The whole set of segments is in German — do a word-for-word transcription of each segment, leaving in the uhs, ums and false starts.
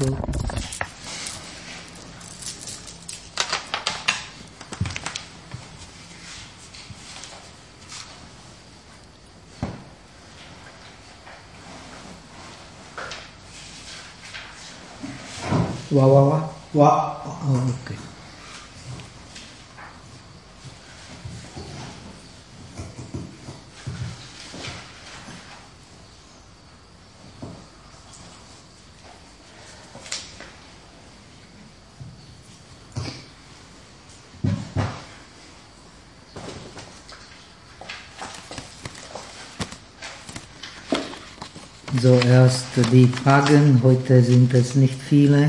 so. Wow, wow, wow. Wow. Oh, okay. So, erst die Fragen, heute sind es nicht viele.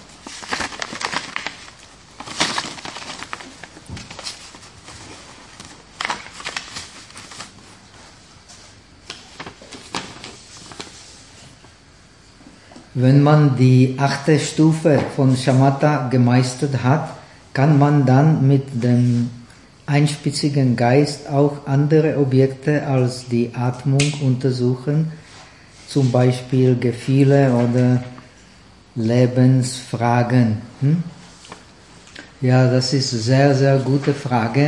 Wenn man die achte Stufe von Shamatha gemeistert hat, kann man dann mit dem einspitzigen Geist auch andere Objekte als die Atmung untersuchen, zum Beispiel Gefühle oder Lebensfragen. Hm? Ja, das ist eine sehr, sehr gute Frage.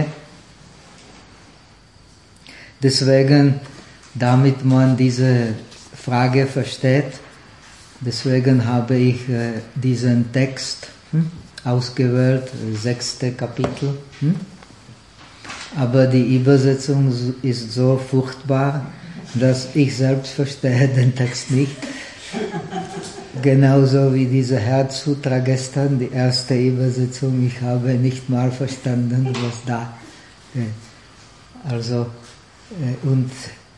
Deswegen, damit man diese Frage versteht, deswegen habe ich äh, diesen Text hm, ausgewählt, sechste Kapitel. Hm? Aber die Übersetzung ist so furchtbar, dass ich selbst verstehe den Text nicht. Genauso wie diese Herzsutra gestern, die erste Übersetzung, ich habe nicht mal verstanden, was da ist. Also, äh, und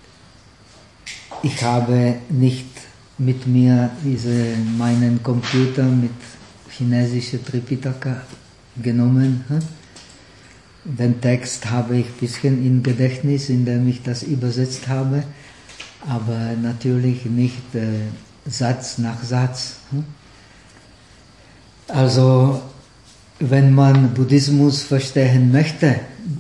ich habe nicht mit mir diese, meinen Computer mit chinesischer Tripitaka genommen. Hm? Den Text habe ich ein bisschen im Gedächtnis, indem ich das übersetzt habe, aber natürlich nicht äh, Satz nach Satz. Hm? Also, wenn man Buddhismus verstehen möchte,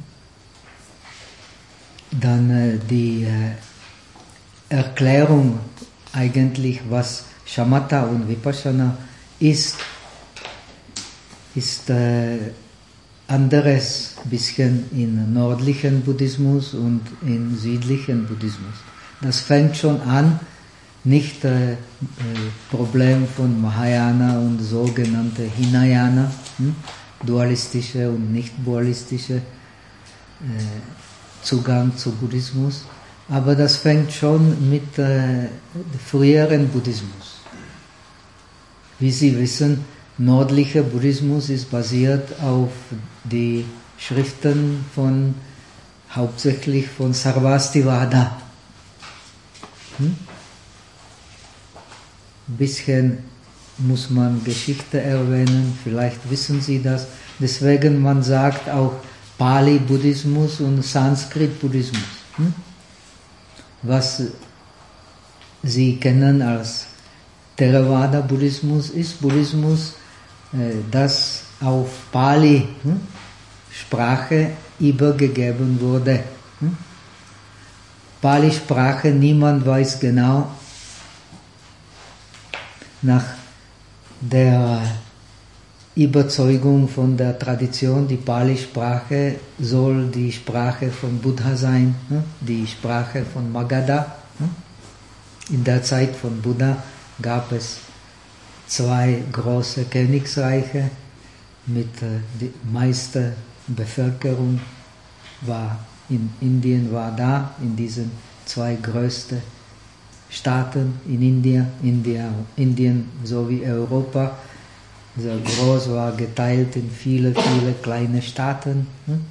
dann äh, die äh, Erklärung eigentlich, was Shamatha und Vipassana ist, ist äh, anderes bisschen in nördlichen Buddhismus und in südlichen Buddhismus. Das fängt schon an, nicht äh, äh, Problem von Mahayana und sogenannte Hinayana, hm? dualistische und nicht dualistische äh, Zugang zu Buddhismus. Aber das fängt schon mit äh, früheren Buddhismus. Wie Sie wissen, nördlicher Buddhismus ist basiert auf die Schriften von, hauptsächlich von Sarvastivada. Hm? Ein bisschen muss man Geschichte erwähnen, vielleicht wissen Sie das. Deswegen man sagt auch Pali-Buddhismus und Sanskrit-Buddhismus. Hm? Was Sie kennen als Theravada-Buddhismus ist Buddhismus, das auf Pali-Sprache übergegeben wurde. Pali-Sprache, niemand weiß genau, nach der Überzeugung von der Tradition, die Pali-Sprache soll die Sprache von Buddha sein, die Sprache von Magadha. In der Zeit von Buddha gab es zwei große Königsreiche mit die meiste Bevölkerung war in Indien war da, in diesen zwei größten Staaten in India, India, Indien sowie Europa. Sehr groß war geteilt in viele, viele kleine Staaten.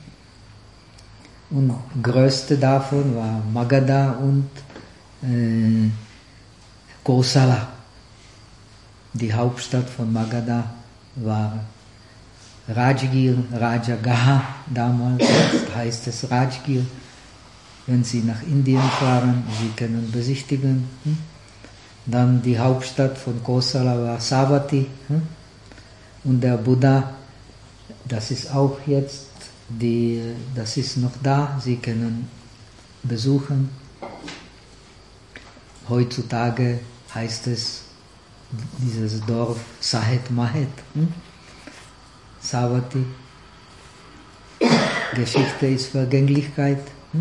Und größte davon war Magadha und äh, Kosala. Die Hauptstadt von Magadha war Rajgir, Rajagaha damals, jetzt heißt es Rajgir. Wenn Sie nach Indien fahren, Sie können besichtigen. Dann die Hauptstadt von Kosala war Savatthi. Und der Buddha, das ist auch jetzt, die, das ist noch da, Sie können besuchen. Heutzutage heißt es dieses Dorf Sahet Mahet, hm? Savatthi. Geschichte ist Vergänglichkeit. Hm?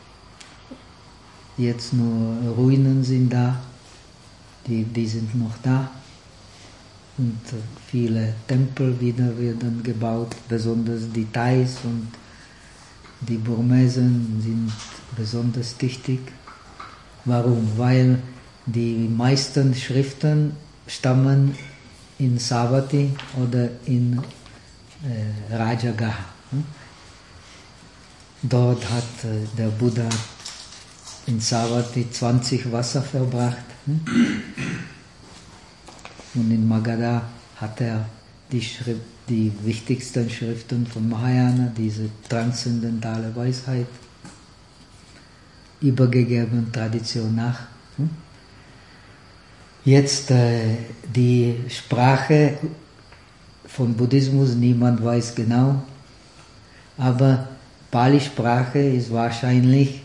Jetzt nur Ruinen sind da, die, die sind noch da. Und viele Tempel wieder werden gebaut, besonders die Thais und die Burmesen sind besonders tüchtig. Warum? Weil die meisten Schriften stammen in Savatthi oder in äh, Rajagaha. Dort hat äh, der Buddha in Savatthi zwanzig Wasser verbracht. Und in Magadha hat er die, Schrift, die wichtigsten Schriften von Mahayana, diese transzendentale Weisheit, übergegeben, Tradition nach. Jetzt äh, die Sprache von Buddhismus, niemand weiß genau, aber Pali-Sprache ist wahrscheinlich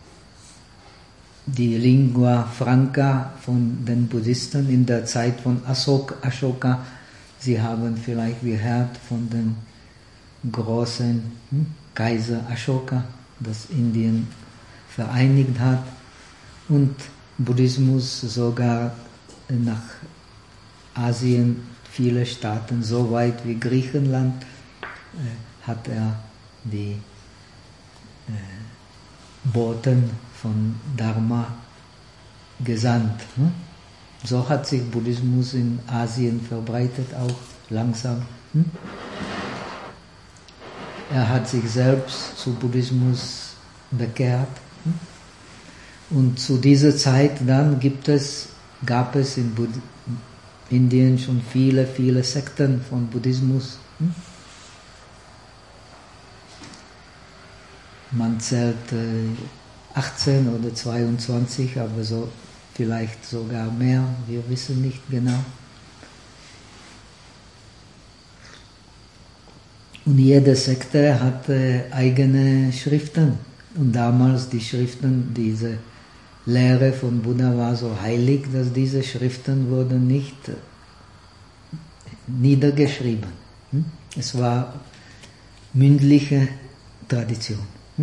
die Lingua Franca von den Buddhisten in der Zeit von Ashoka. Sie haben vielleicht gehört von dem großen hm, Kaiser Ashoka, das Indien vereinigt hat und Buddhismus sogar nach Asien, viele Staaten, so weit wie Griechenland, äh, hat er die äh, Boten von Dharma gesandt. Hm? So hat sich Buddhismus in Asien verbreitet, auch langsam. Hm? Er hat sich selbst zu Buddhismus bekehrt. Hm? Und zu dieser Zeit dann gibt es, gab es in Bud- Indien schon viele, viele Sekten von Buddhismus. Hm? Man zählt äh, achtzehn oder zweiundzwanzig, aber so vielleicht sogar mehr, wir wissen nicht genau. Und jede Sekte hatte eigene Schriften. Und damals die Schriften, diese Lehre von Buddha war so heilig, dass diese Schriften wurden nicht niedergeschrieben. Es war mündliche Tradition.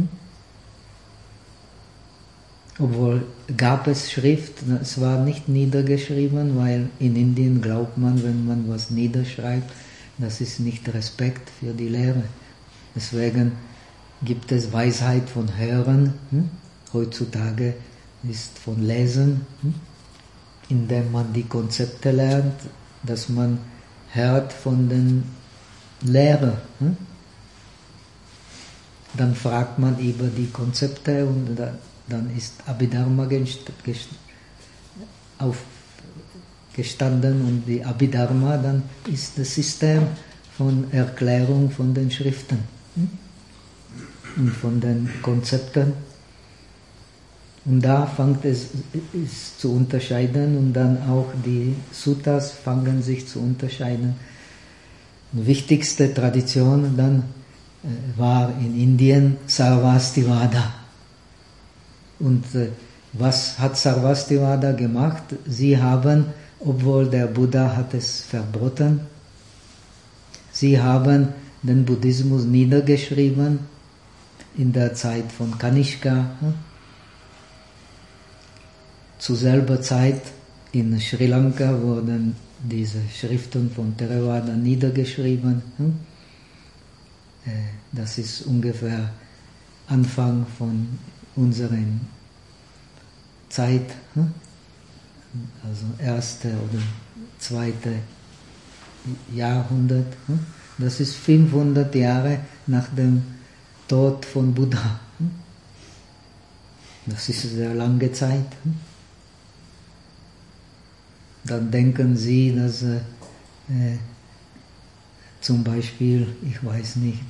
Obwohl gab es Schrift, es war nicht niedergeschrieben, weil in Indien glaubt man, wenn man was niederschreibt, das ist nicht Respekt für die Lehre. Deswegen gibt es Weisheit von Hören. Hm? Heutzutage ist von Lesen, hm? indem man die Konzepte lernt, dass man hört von den Lehrern. Hm? Dann fragt man über die Konzepte und da, dann ist Abhidharma aufgestanden und die Abhidharma, dann ist das System von Erklärung von den Schriften und von den Konzepten. Und da fängt es, es zu unterscheiden und dann auch die Suttas fangen sich zu unterscheiden. Die wichtigste Tradition dann äh, war in Indien Sarvastivada. Und äh, was hat Sarvastivada gemacht? Sie haben, obwohl der Buddha hat es verboten, sie haben den Buddhismus niedergeschrieben in der Zeit von Kanishka. Hm? Zur selben Zeit in Sri Lanka wurden diese Schriften von Theravada niedergeschrieben. Hm? Äh, das ist ungefähr Anfang von unserer Zeit, also erste oder zweite Jahrhundert. Das ist fünfhundert Jahre nach dem Tod von Buddha. Das ist eine sehr lange Zeit. Dann denken Sie, dass äh, zum Beispiel, ich weiß nicht,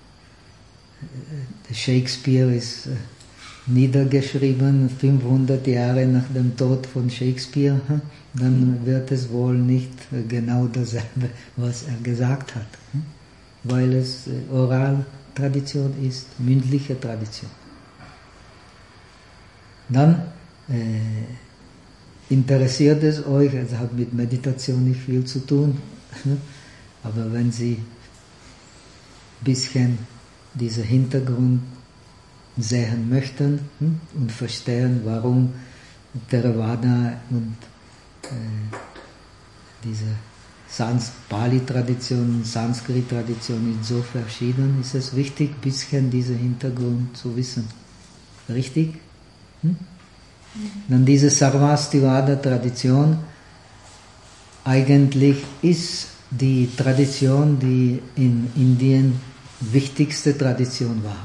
äh, Shakespeare ist äh, niedergeschrieben, fünfhundert Jahre nach dem Tod von Shakespeare, dann wird es wohl nicht genau dasselbe, was er gesagt hat, weil es Oraltradition ist, mündliche Tradition. Dann äh, interessiert es euch, es hat mit Meditation nicht viel zu tun, aber wenn Sie ein bisschen diesen Hintergrund sehen möchten und verstehen, warum Theravada und äh, diese Sans Pali-Tradition und Sanskrit-Tradition ist so verschieden, ist es wichtig, ein bisschen diesen Hintergrund zu wissen. Richtig? Hm? Mhm. Dann diese Sarvastivada-Tradition eigentlich ist die Tradition, die in Indien wichtigste Tradition war.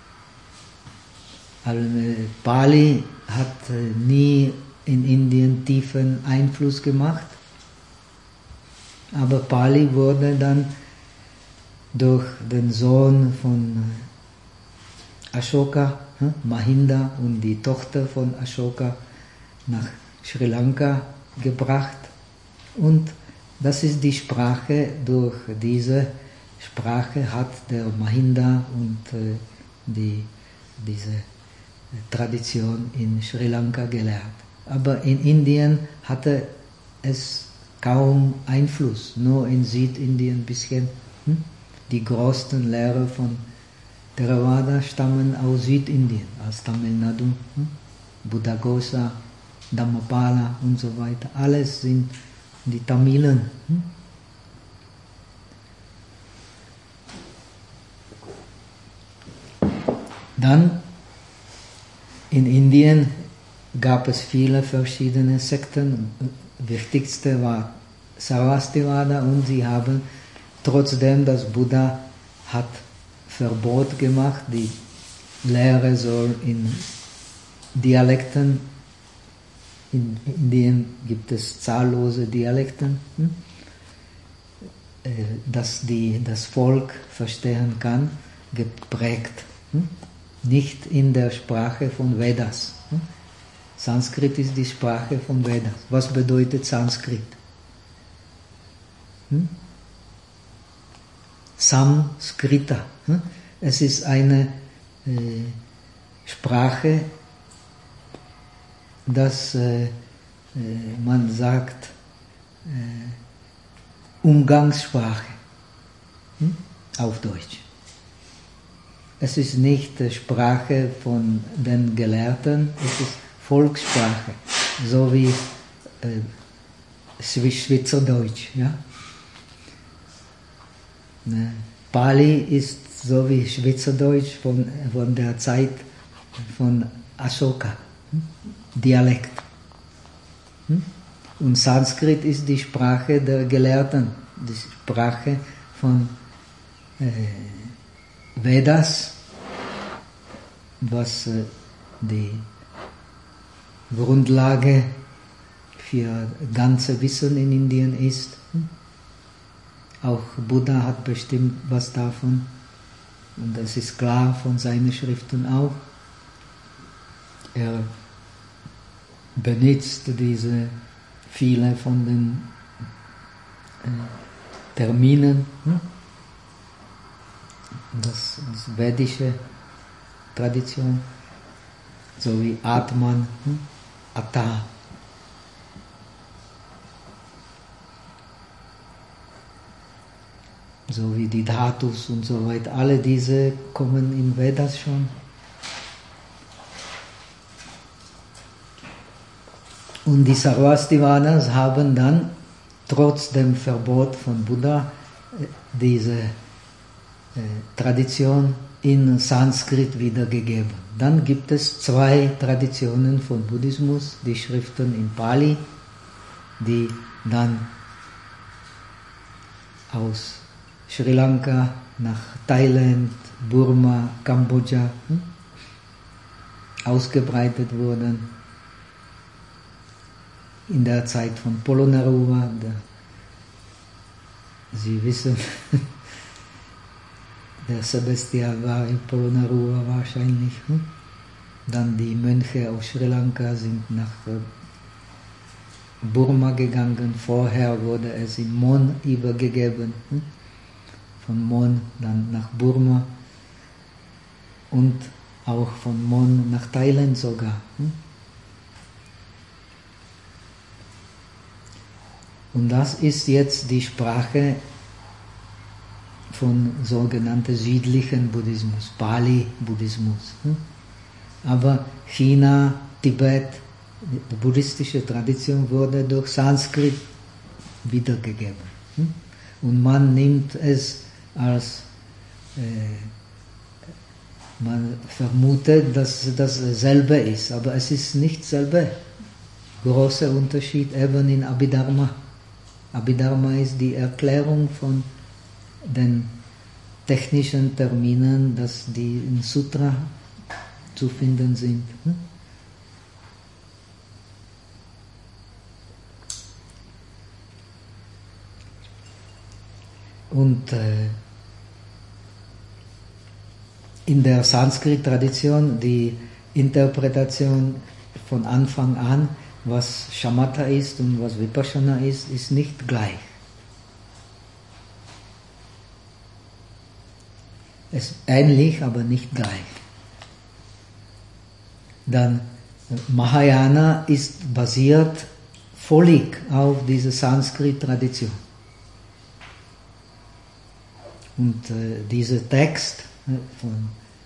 Also Pali hat nie in Indien tiefen Einfluss gemacht, aber Pali wurde dann durch den Sohn von Ashoka, Mahinda, und die Tochter von Ashoka nach Sri Lanka gebracht. Und das ist die Sprache, durch diese Sprache hat der Mahinda und äh, die, diese Tradition in Sri Lanka gelernt. Aber in Indien hatte es kaum Einfluss, nur in Südindien ein bisschen. Hm? Die größten Lehrer von Theravada stammen aus Südindien, aus Tamil Nadu, hm? Buddhaghosa, Dhammapala und so weiter. Alles sind die Tamilen. Hm? Dann in Indien gab es viele verschiedene Sekten. Wichtigste war Sarvastivada, und sie haben trotzdem, dass Buddha hat Verbot gemacht, die Lehre soll in Dialekten, in Indien gibt es zahllose Dialekten, dass die, das Volk verstehen kann, geprägt. Nicht in der Sprache von Vedas. Sanskrit ist die Sprache von Vedas. Was bedeutet Sanskrit? Hm? Samskrita. Hm? Es ist eine äh, Sprache, dass äh, äh, man sagt äh, Umgangssprache, hm? Auf Deutsch. Es ist nicht die Sprache von den Gelehrten, es ist Volkssprache, so wie äh, Schweizerdeutsch. Ja? Ne? Pali ist so wie Schweizerdeutsch von, von der Zeit von Ashoka, hm? Dialekt. Hm? Und Sanskrit ist die Sprache der Gelehrten, die Sprache von äh, Vedas, was äh, die Grundlage für ganze Wissen in Indien ist. Auch Buddha hat bestimmt was davon, und das ist klar von seinen Schriften auch. Er benutzt diese viele von den äh, Terminen, hm? das, das vedische Tradition, so wie Atman, hm? Atta. So wie die Dhatus und so weiter, alle diese kommen in Vedas schon. Und die Sarvastivadas haben dann trotz dem Verbot von Buddha diese äh, Tradition in Sanskrit wiedergegeben. Dann gibt es zwei Traditionen von Buddhismus, die Schriften in Pali, die dann aus Sri Lanka nach Thailand, Burma, Kambodscha hm, ausgebreitet wurden. In der Zeit von Polonnaruwa, der, Sie wissen, der Sebastian war in Polonnaruwa wahrscheinlich. Hm? Dann die Mönche aus Sri Lanka sind nach Burma gegangen. Vorher wurde es in Mon übergegeben. Hm? Von Mon dann nach Burma und auch von Mon nach Thailand sogar. Hm? Und das ist jetzt die Sprache von sogenannten südlichen Buddhismus, Pali-Buddhismus. Aber China, Tibet, die buddhistische Tradition wurde durch Sanskrit wiedergegeben. Und man nimmt es als, äh, man vermutet, dass das dasselbe ist, aber es ist nicht dasselbe. Großer Unterschied eben in Abhidharma. Abhidharma ist die Erklärung von den technischen Terminen, dass die in Sutra zu finden sind. Und äh, in der Sanskrit-Tradition die Interpretation von Anfang an, was Shamatha ist und was Vipassana ist, ist nicht gleich. Es ist ähnlich, aber nicht gleich. Dann Mahayana ist basiert völlig auf dieser Sanskrit-Tradition. Und äh, dieser Text, äh, von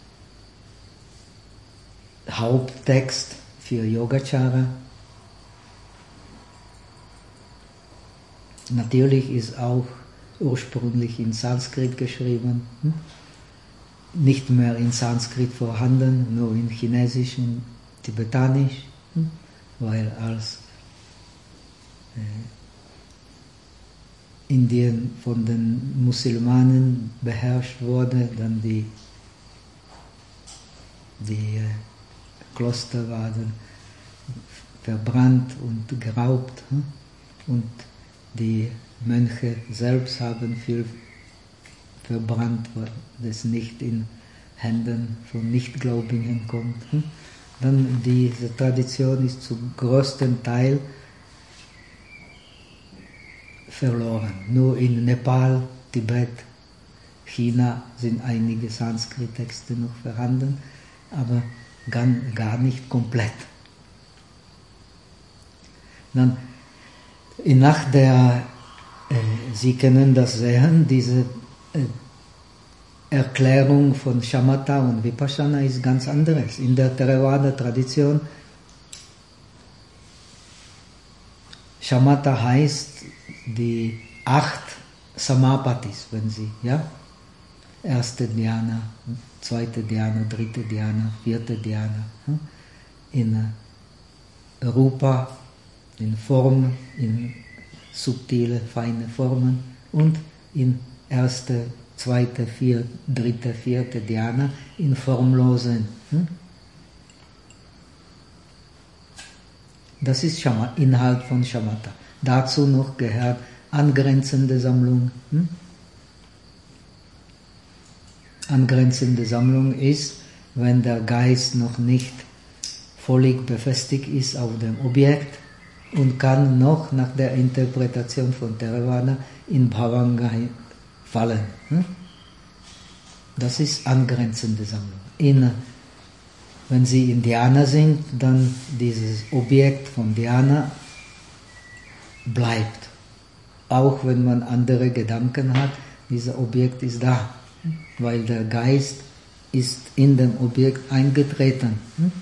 Haupttext für Yogacara, natürlich ist auch ursprünglich in Sanskrit geschrieben, hm? Nicht mehr in Sanskrit vorhanden, nur in Chinesisch und Tibetanisch, hm? Weil als äh, Indien von den Musulmanen beherrscht wurde, dann die, die äh, Kloster waren verbrannt und geraubt, hm? Und die Mönche selbst haben viel verbrannt, weil das nicht in Händen von Nichtgläubigen kommt. Hm? Dann diese Tradition ist zum größten Teil verloren. Nur in Nepal, Tibet, China sind einige Sanskrit-Texte noch vorhanden, aber gar, gar nicht komplett. Dann nach der, äh, Sie können das sehen, diese äh, Erklärung von Shamatha und Vipassana ist ganz anderes. In der Theravada-Tradition, Shamatha heißt die acht Samapatis, wenn Sie, ja, erste Dhyana, zweite Dhyana, dritte Dhyana, vierte Dhyana, in Rupa, in Form, in subtile, feine Formen und in erste, zweite, vierte, dritte, vierte Dhyana in formlosen. Das ist Inhalt von Shamatha. Dazu noch gehört angrenzende Sammlung. Hm? Angrenzende Sammlung ist, wenn der Geist noch nicht völlig befestigt ist auf dem Objekt und kann noch nach der Interpretation von Theravada in Bhavanga fallen. Hm? Das ist angrenzende Sammlung. In, wenn Sie in Dhyana sind, dann dieses Objekt von Dhyana bleibt. Auch wenn man andere Gedanken hat, dieses Objekt ist da, weil der Geist ist in dem Objekt eingetreten.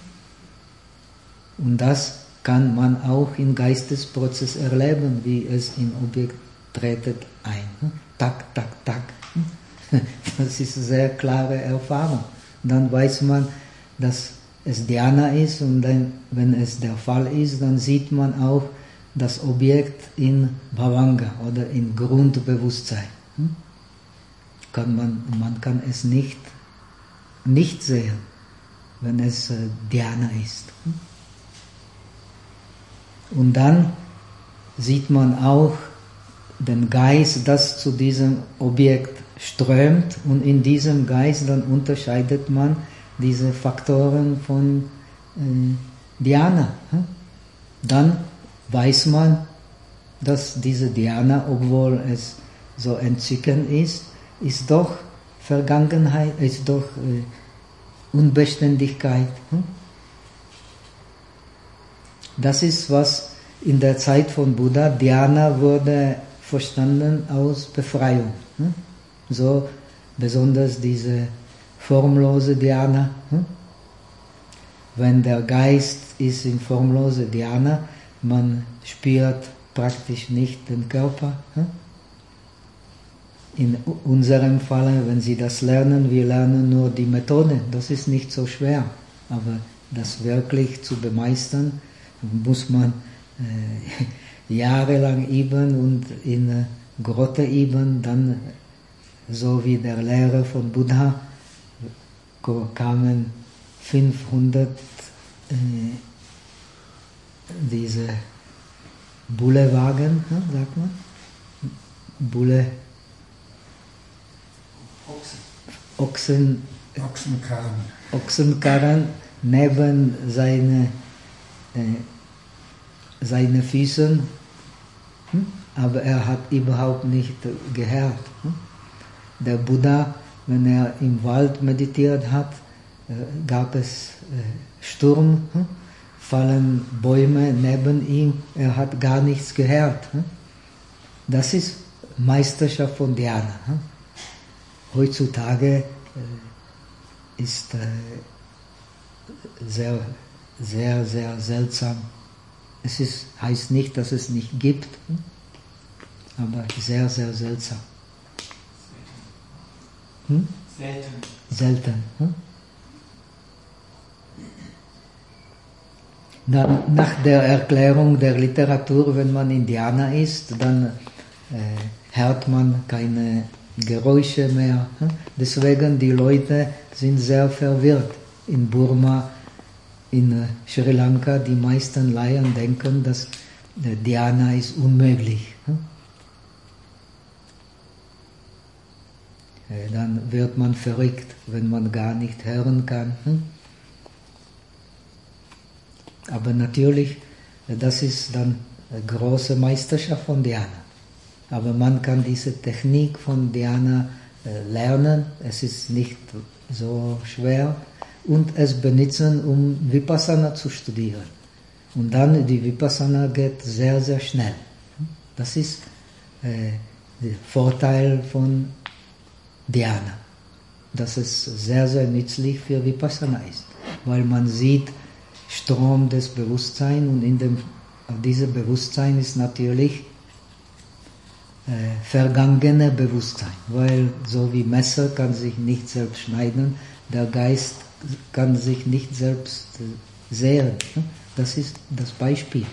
Und das kann man auch im Geistesprozess erleben, wie es im Objekt tretet ein. Tak, tak, tak. Das ist eine sehr klare Erfahrung. Dann weiß man, dass es Dhyana ist und dann, wenn es der Fall ist, dann sieht man auch das Objekt in Bhavanga oder in Grundbewusstsein. Kann man, man kann es nicht, nicht sehen, wenn es äh, Dhyana ist. Und dann sieht man auch den Geist, das zu diesem Objekt strömt, und in diesem Geist dann unterscheidet man diese Faktoren von äh, Dhyana. Dann weiß man, dass diese Dhyana, obwohl es so entzückend ist, ist doch Vergangenheit, ist doch äh, Unbeständigkeit. Das ist, was in der Zeit von Buddha, Dhyana wurde verstanden aus Befreiung. So besonders diese formlose Dhyana. Wenn der Geist ist in formlose Dhyana, man spürt praktisch nicht den Körper. In unserem Fall, wenn Sie das lernen, wir lernen nur die Methode. Das ist nicht so schwer. Aber das wirklich zu bemeistern, muss man äh, jahrelang üben und in äh, Grotte üben. Dann, so wie der Lehrer von Buddha, kamen fünfhundert äh, diese Bullewagen, ja, sagt man? Bulle. Ochsen, Ochsenkarren. Ochsenkarren neben seine, äh, seine Füßen, hm? aber er hat überhaupt nicht gehört. Hm? Der Buddha, wenn er im Wald meditiert hat, äh, gab es äh, Sturm, hm? fallen Bäume neben ihm, er hat gar nichts gehört. Hm? Das ist Meisterschaft von Dhyana. Hm? Heutzutage äh, ist äh, sehr, sehr, sehr seltsam. Es ist, heißt nicht, dass es nicht gibt, aber sehr, sehr seltsam. Hm? Selten. Selten. Hm? Dann, nach der Erklärung der Literatur, wenn man in Dhyana ist, dann äh, hört man keine Geräusche mehr. Deswegen die Leute sind sehr verwirrt. In Burma, in Sri Lanka, die meisten Laien denken, dass Dhyana ist unmöglich. Dann wird man verrückt, wenn man gar nicht hören kann. Aber natürlich, das ist dann eine große Meisterschaft von Dhyana. Aber man kann diese Technik von Dhyana äh, lernen, es ist nicht so schwer und es benutzen, um Vipassana zu studieren. Und dann die Vipassana geht sehr, sehr schnell. Das ist äh, der Vorteil von Dhyana, dass es sehr, sehr nützlich für Vipassana ist, weil man sieht Strom des Bewusstseins und in dem, dieses Bewusstsein ist natürlich Äh, vergangene Bewusstsein, weil so wie Messer kann sich nicht selbst schneiden, der Geist kann sich nicht selbst äh, sehen. Das ist das Beispiel.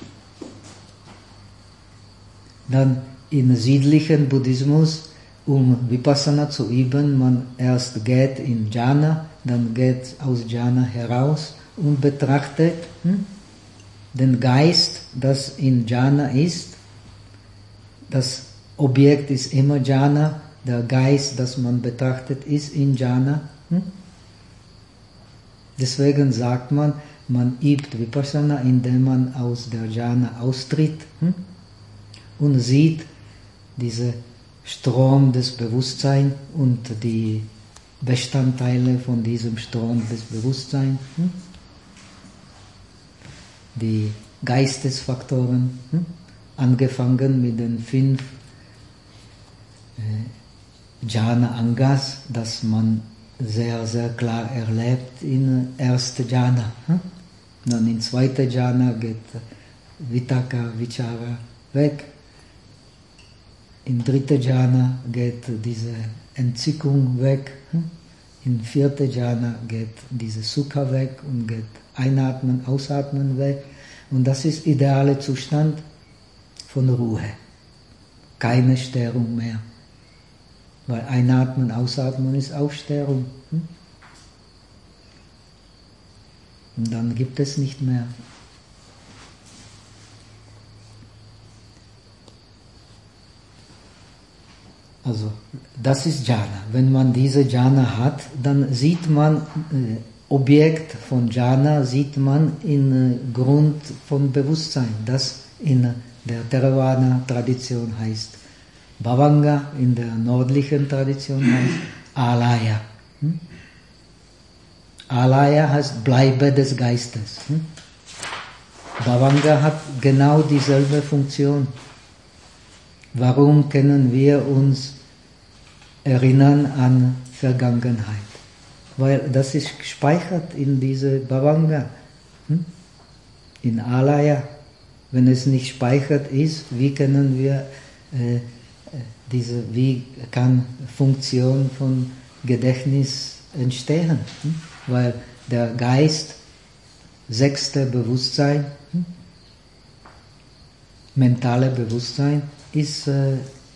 Dann im südlichen Buddhismus, um Vipassana zu üben, man erst geht in Jhana, dann geht aus Jhana heraus und betrachtet hm, den Geist, das in Jhana ist. Das Objekt ist immer Jhana, der Geist, das man betrachtet, ist in Jhana. Hm? Deswegen sagt man, man übt Vipassana, indem man aus der Jhana austritt hm? und sieht diesen Strom des Bewusstseins und die Bestandteile von diesem Strom des Bewusstseins, hm? die Geistesfaktoren, hm? angefangen mit den fünf Jhana Angas, das man sehr, sehr klar erlebt in erste Jhana. Dann in zweite Jhana geht Vitakka, Vichara weg. In dritte Jhana geht diese Entzückung weg. In vierte Jhana geht diese Sukha weg und geht Einatmen, Ausatmen weg. Und das ist der ideale Zustand von Ruhe. Keine Störung mehr. Weil Einatmen, Ausatmen ist auch Störung. Und dann gibt es nicht mehr. Also, das ist Jhana. Wenn man diese Jhana hat, dann sieht man, äh, Objekt von Jhana sieht man in äh, Grund von Bewusstsein, das in der Theravada-Tradition heißt Bhavanga, in der nördlichen Tradition heißt Alaya. Hm? Alaya heißt Bleibe des Geistes. Hm? Bhavanga hat genau dieselbe Funktion. Warum können wir uns erinnern an Vergangenheit? Weil das ist gespeichert in diese Bhavanga, in Alaya. Wenn es nicht gespeichert ist, wie können wir äh, diese, wie kann Funktion von Gedächtnis entstehen? Weil der Geist, sechste Bewusstsein, mentale Bewusstsein, ist äh,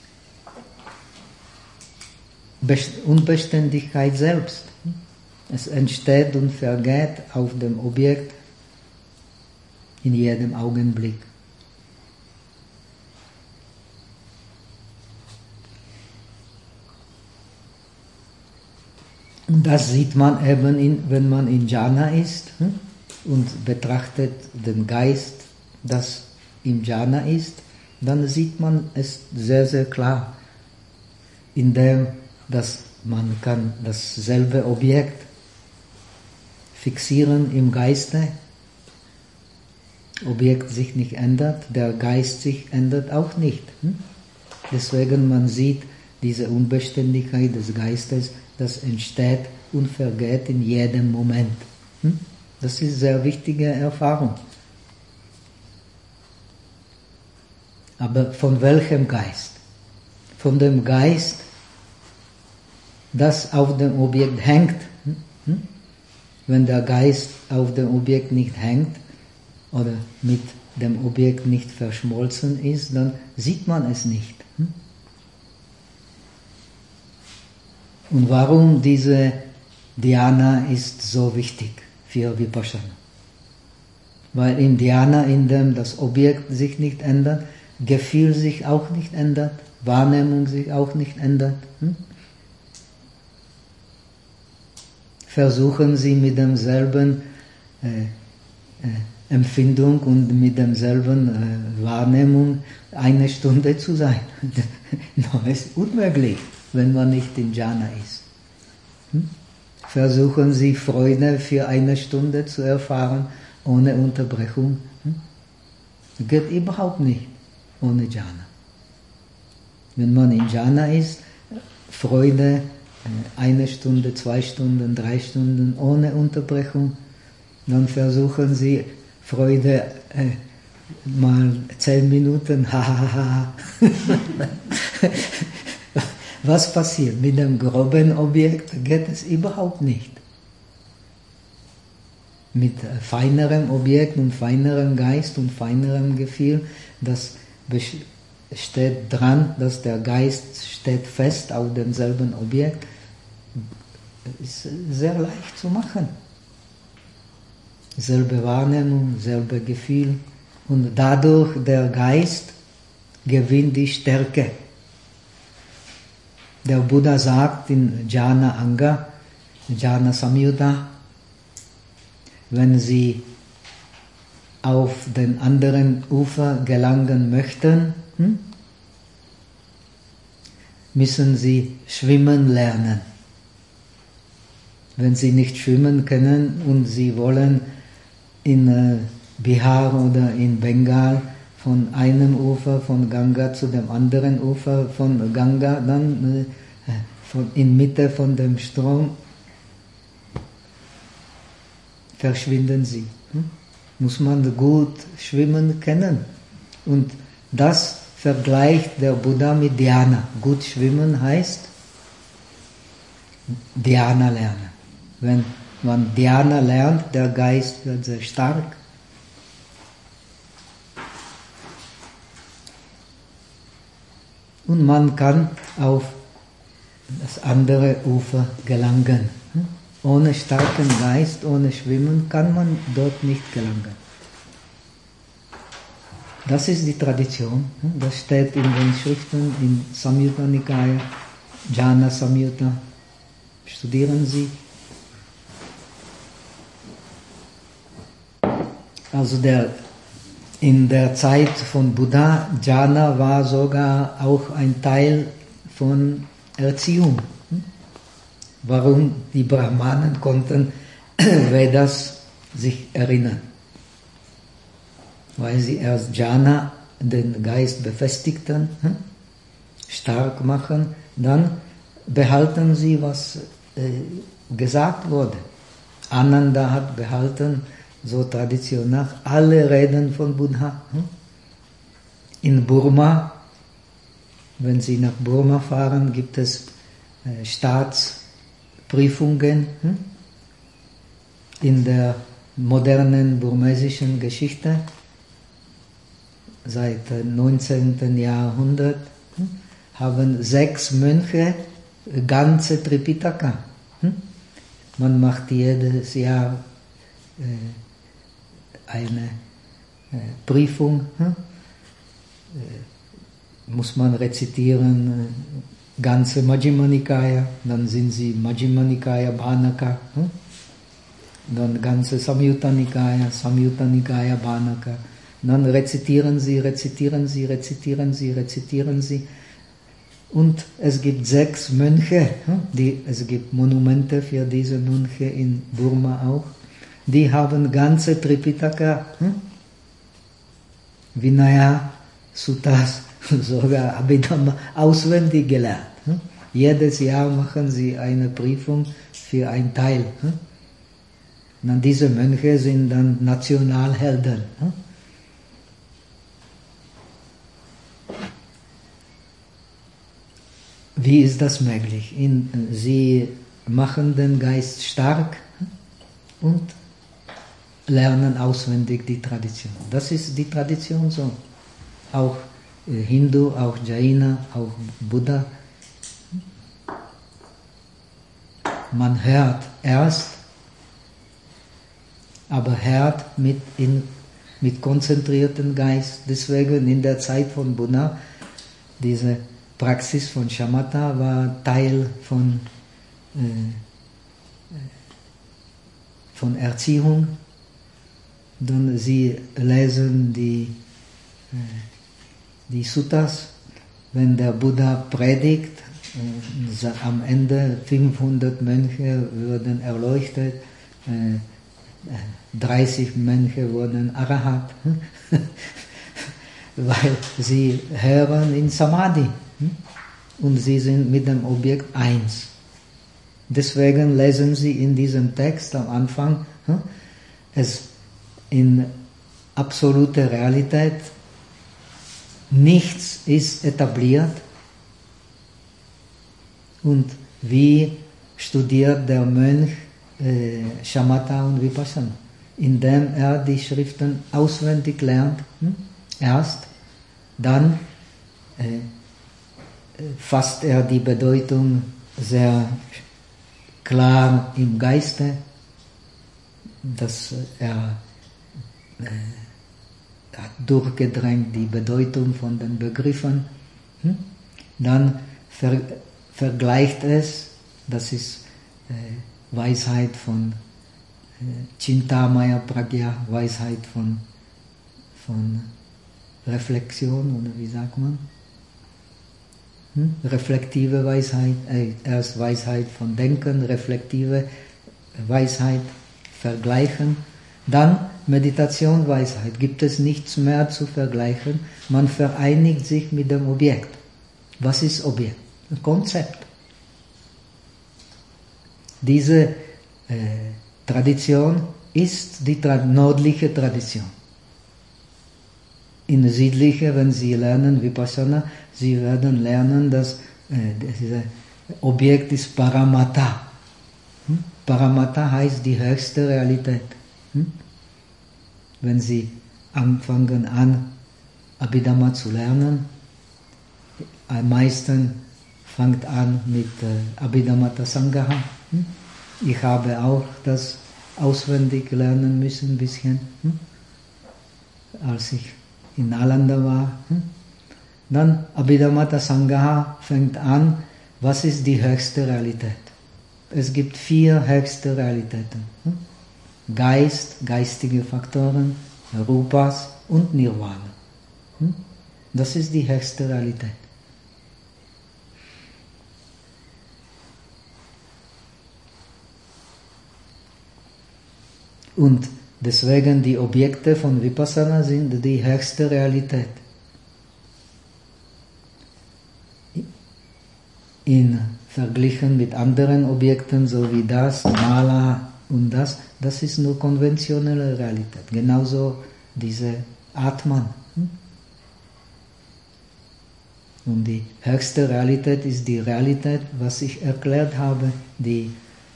Unbeständigkeit selbst. Es entsteht und vergeht auf dem Objekt in jedem Augenblick. Und das sieht man eben, in, wenn man in Jhana ist und betrachtet den Geist, das im Jhana ist, dann sieht man es sehr, sehr klar, indem dass man kann dasselbe Objekt fixieren im Geiste, Objekt sich nicht ändert, der Geist sich ändert auch nicht. Deswegen man sieht diese Unbeständigkeit des Geistes, das entsteht und vergeht in jedem Moment. Das ist eine sehr wichtige Erfahrung. Aber von welchem Geist? Von dem Geist, das auf dem Objekt hängt. Wenn der Geist auf dem Objekt nicht hängt oder mit dem Objekt nicht verschmolzen ist, dann sieht man es nicht. Und warum diese Dhyana ist so wichtig für Vipassana? Weil in Dhyana, in dem das Objekt sich nicht ändert, Gefühl sich auch nicht ändert, Wahrnehmung sich auch nicht ändert. Hm? Versuchen Sie mit demselben äh, äh, Empfindung und mit demselben äh, Wahrnehmung eine Stunde zu sein. Das ist unmöglich, wenn man nicht in Jhana ist. Hm? Versuchen Sie Freude für eine Stunde zu erfahren, ohne Unterbrechung. Hm? Das geht überhaupt nicht ohne Jhana. Wenn man in Jhana ist, Freude eine Stunde, zwei Stunden, drei Stunden ohne Unterbrechung, dann versuchen Sie Freude äh, mal zehn Minuten, hahaha. Was passiert? Mit dem groben Objekt geht es überhaupt nicht. Mit feinerem Objekt und feinerem Geist und feinerem Gefühl, das steht dran, dass der Geist steht fest auf demselben Objekt, ist sehr leicht zu machen. Selbe Wahrnehmung, selbe Gefühl und dadurch der Geist gewinnt die Stärke. Der Buddha sagt in Jhana Anga, Jhana Samyutta, wenn Sie auf den anderen Ufer gelangen möchten, hm, müssen Sie schwimmen lernen. Wenn Sie nicht schwimmen können und Sie wollen in äh, Bihar oder in Bengal von einem Ufer von Ganga zu dem anderen Ufer von Ganga, dann äh, von, in Mitte von dem Strom verschwinden Sie. Hm? Muss man gut schwimmen können. Und das vergleicht der Buddha mit Dhyana. Gut schwimmen heißt Dhyana lernen. Wenn man Dhyana lernt, der Geist wird sehr stark. Und man kann auf das andere Ufer gelangen. Ohne starken Geist, ohne Schwimmen kann man dort nicht gelangen. Das ist die Tradition. Das steht in den Schriften, in Samyutta Nikaya, Jhana Samyutta. Studieren Sie. Also der, in der Zeit von Buddha, Jhana war sogar auch ein Teil von Erziehung. Warum die Brahmanen konnten Vedas sich erinnern. weil sie erst Jhana, den Geist befestigten, stark machen, dann behalten sie, was äh, gesagt wurde. Ananda hat behalten, so Tradition nach, alle Reden von Buddha. In Burma, wenn Sie nach Burma fahren, gibt es äh, Staatsprüfungen in der modernen burmesischen Geschichte seit dem neunzehnten Jahrhundert haben sechs Mönche ganze Tripitaka. Man macht jedes Jahr äh, eine äh, Prüfung, äh, muss man rezitieren, äh, ganze Majjhima Nikaya, dann sind sie Majjhima Nikaya Bhanaka, äh, dann ganze Samyutta Nikaya, Samyutta Nikaya Bhanaka, dann rezitieren sie, rezitieren sie, rezitieren sie, rezitieren sie. Und es gibt sechs Mönche, die, es gibt Monumente für diese Mönche in Burma auch, die haben ganze Tripitaka, Vinaya, Suttas, sogar Abhidhamma auswendig gelernt. Jedes Jahr machen sie eine Prüfung für ein Teil. Und diese Mönche sind dann Nationalhelden. Wie ist das möglich? In, sie machen den Geist stark und lernen auswendig die Tradition. Das ist die Tradition so. Auch Hindu, auch Jaina, auch Buddha. Man hört erst, aber hört mit, in, mit konzentriertem Geist. Deswegen in der Zeit von Buddha, diese Praxis von Shamatha war Teil von, äh, von Erziehung. Dann sie lesen die, äh, die Suttas, wenn der Buddha predigt, äh, am Ende fünfhundert Mönche wurden erleuchtet, äh, dreißig Mönche wurden Arahat, weil sie hören in Samadhi. Und sie sind mit dem Objekt eins. Deswegen lesen sie in diesem Text am Anfang, es in absoluter Realität, nichts ist etabliert. Und wie studiert der Mönch äh, Shamatha und Vipassana? Indem er die Schriften auswendig lernt, hm? erst, dann äh, fasst er die Bedeutung sehr klar im Geiste, dass er äh, hat durchgedrängt die Bedeutung von den Begriffen. Hm? Dann ver, vergleicht es, das ist äh, Weisheit von äh, Chintamaya Pragya, Weisheit von, von Reflexion, oder wie sagt man? Hm? Reflektive Weisheit, äh, erst Weisheit von Denken, reflektive Weisheit, Vergleichen, dann Meditation, Weisheit. Gibt es nichts mehr zu vergleichen, man vereinigt sich mit dem Objekt. Was ist Objekt? Ein Konzept. Diese äh, Tradition ist die tra- nördliche Tradition. In der südlichen, wenn Sie lernen Vipassana, Sie werden lernen, dass äh, dieses Objekt ist Paramattha. Hm? Paramattha heißt die höchste Realität. Hm? Wenn Sie anfangen an, Abhidhamma zu lernen, am meisten fängt an mit äh, Abhidhammata Sangaha. Hm? Ich habe auch das auswendig lernen müssen, ein bisschen, hm? als ich in Nalanda war. Hm? Dann Abhidhammata Sangaha fängt an, was ist die höchste Realität? Es gibt vier höchste Realitäten. Hm? Geist, geistige Faktoren, Rupas und Nirvana. Hm? Das ist die höchste Realität. Und Deswegen die Objekte von Vipassana sind die höchste Realität. In verglichen mit anderen Objekten, so wie das, Mala und das, das ist nur konventionelle Realität. Genauso diese Atman. Und die höchste Realität ist die Realität, was ich erklärt habe, die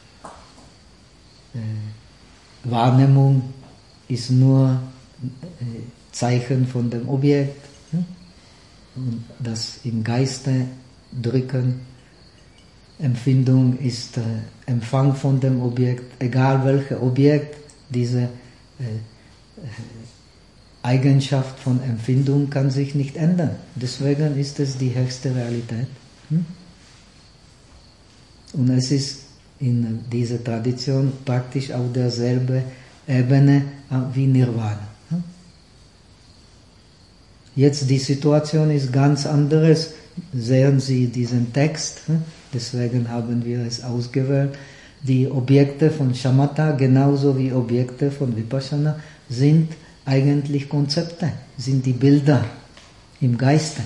äh, Wahrnehmung ist nur äh, Zeichen von dem Objekt. Hm? Und das im Geiste drücken. Empfindung ist äh, Empfang von dem Objekt, egal welches Objekt, diese äh, äh, Eigenschaft von Empfindung kann sich nicht ändern. Deswegen ist es die höchste Realität. Hm? Und es ist in dieser Tradition praktisch auf derselben Ebene wie Nirvana. Hm? Jetzt die Situation ist ganz anderes. Sehen Sie diesen Text, hm? Deswegen haben wir es ausgewählt. Die Objekte von Shamatha, genauso wie Objekte von Vipassana, sind eigentlich Konzepte, sind die Bilder im Geiste.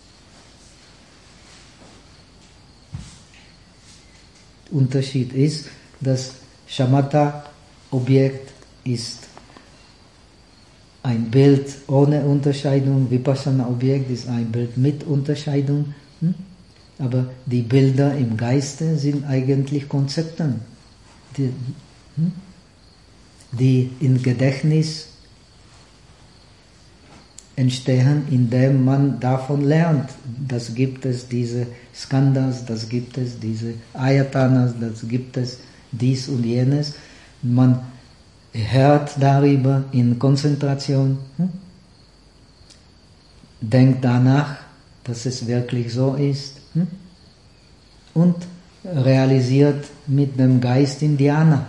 Unterschied ist, dass Shamatha-Objekt ist ein Bild ohne Unterscheidung, Vipassana-Objekt ist ein Bild mit Unterscheidung, hm? Aber die Bilder im Geiste sind eigentlich Konzepte, die, hm? die im Gedächtnis entstehen, indem man davon lernt. Das gibt es diese Skandhas, das gibt es diese Ayatanas, das gibt es dies und jenes. Man hört darüber in Konzentration, hm? denkt danach, dass es wirklich so ist, hm? und realisiert mit dem Geist in Dhyana.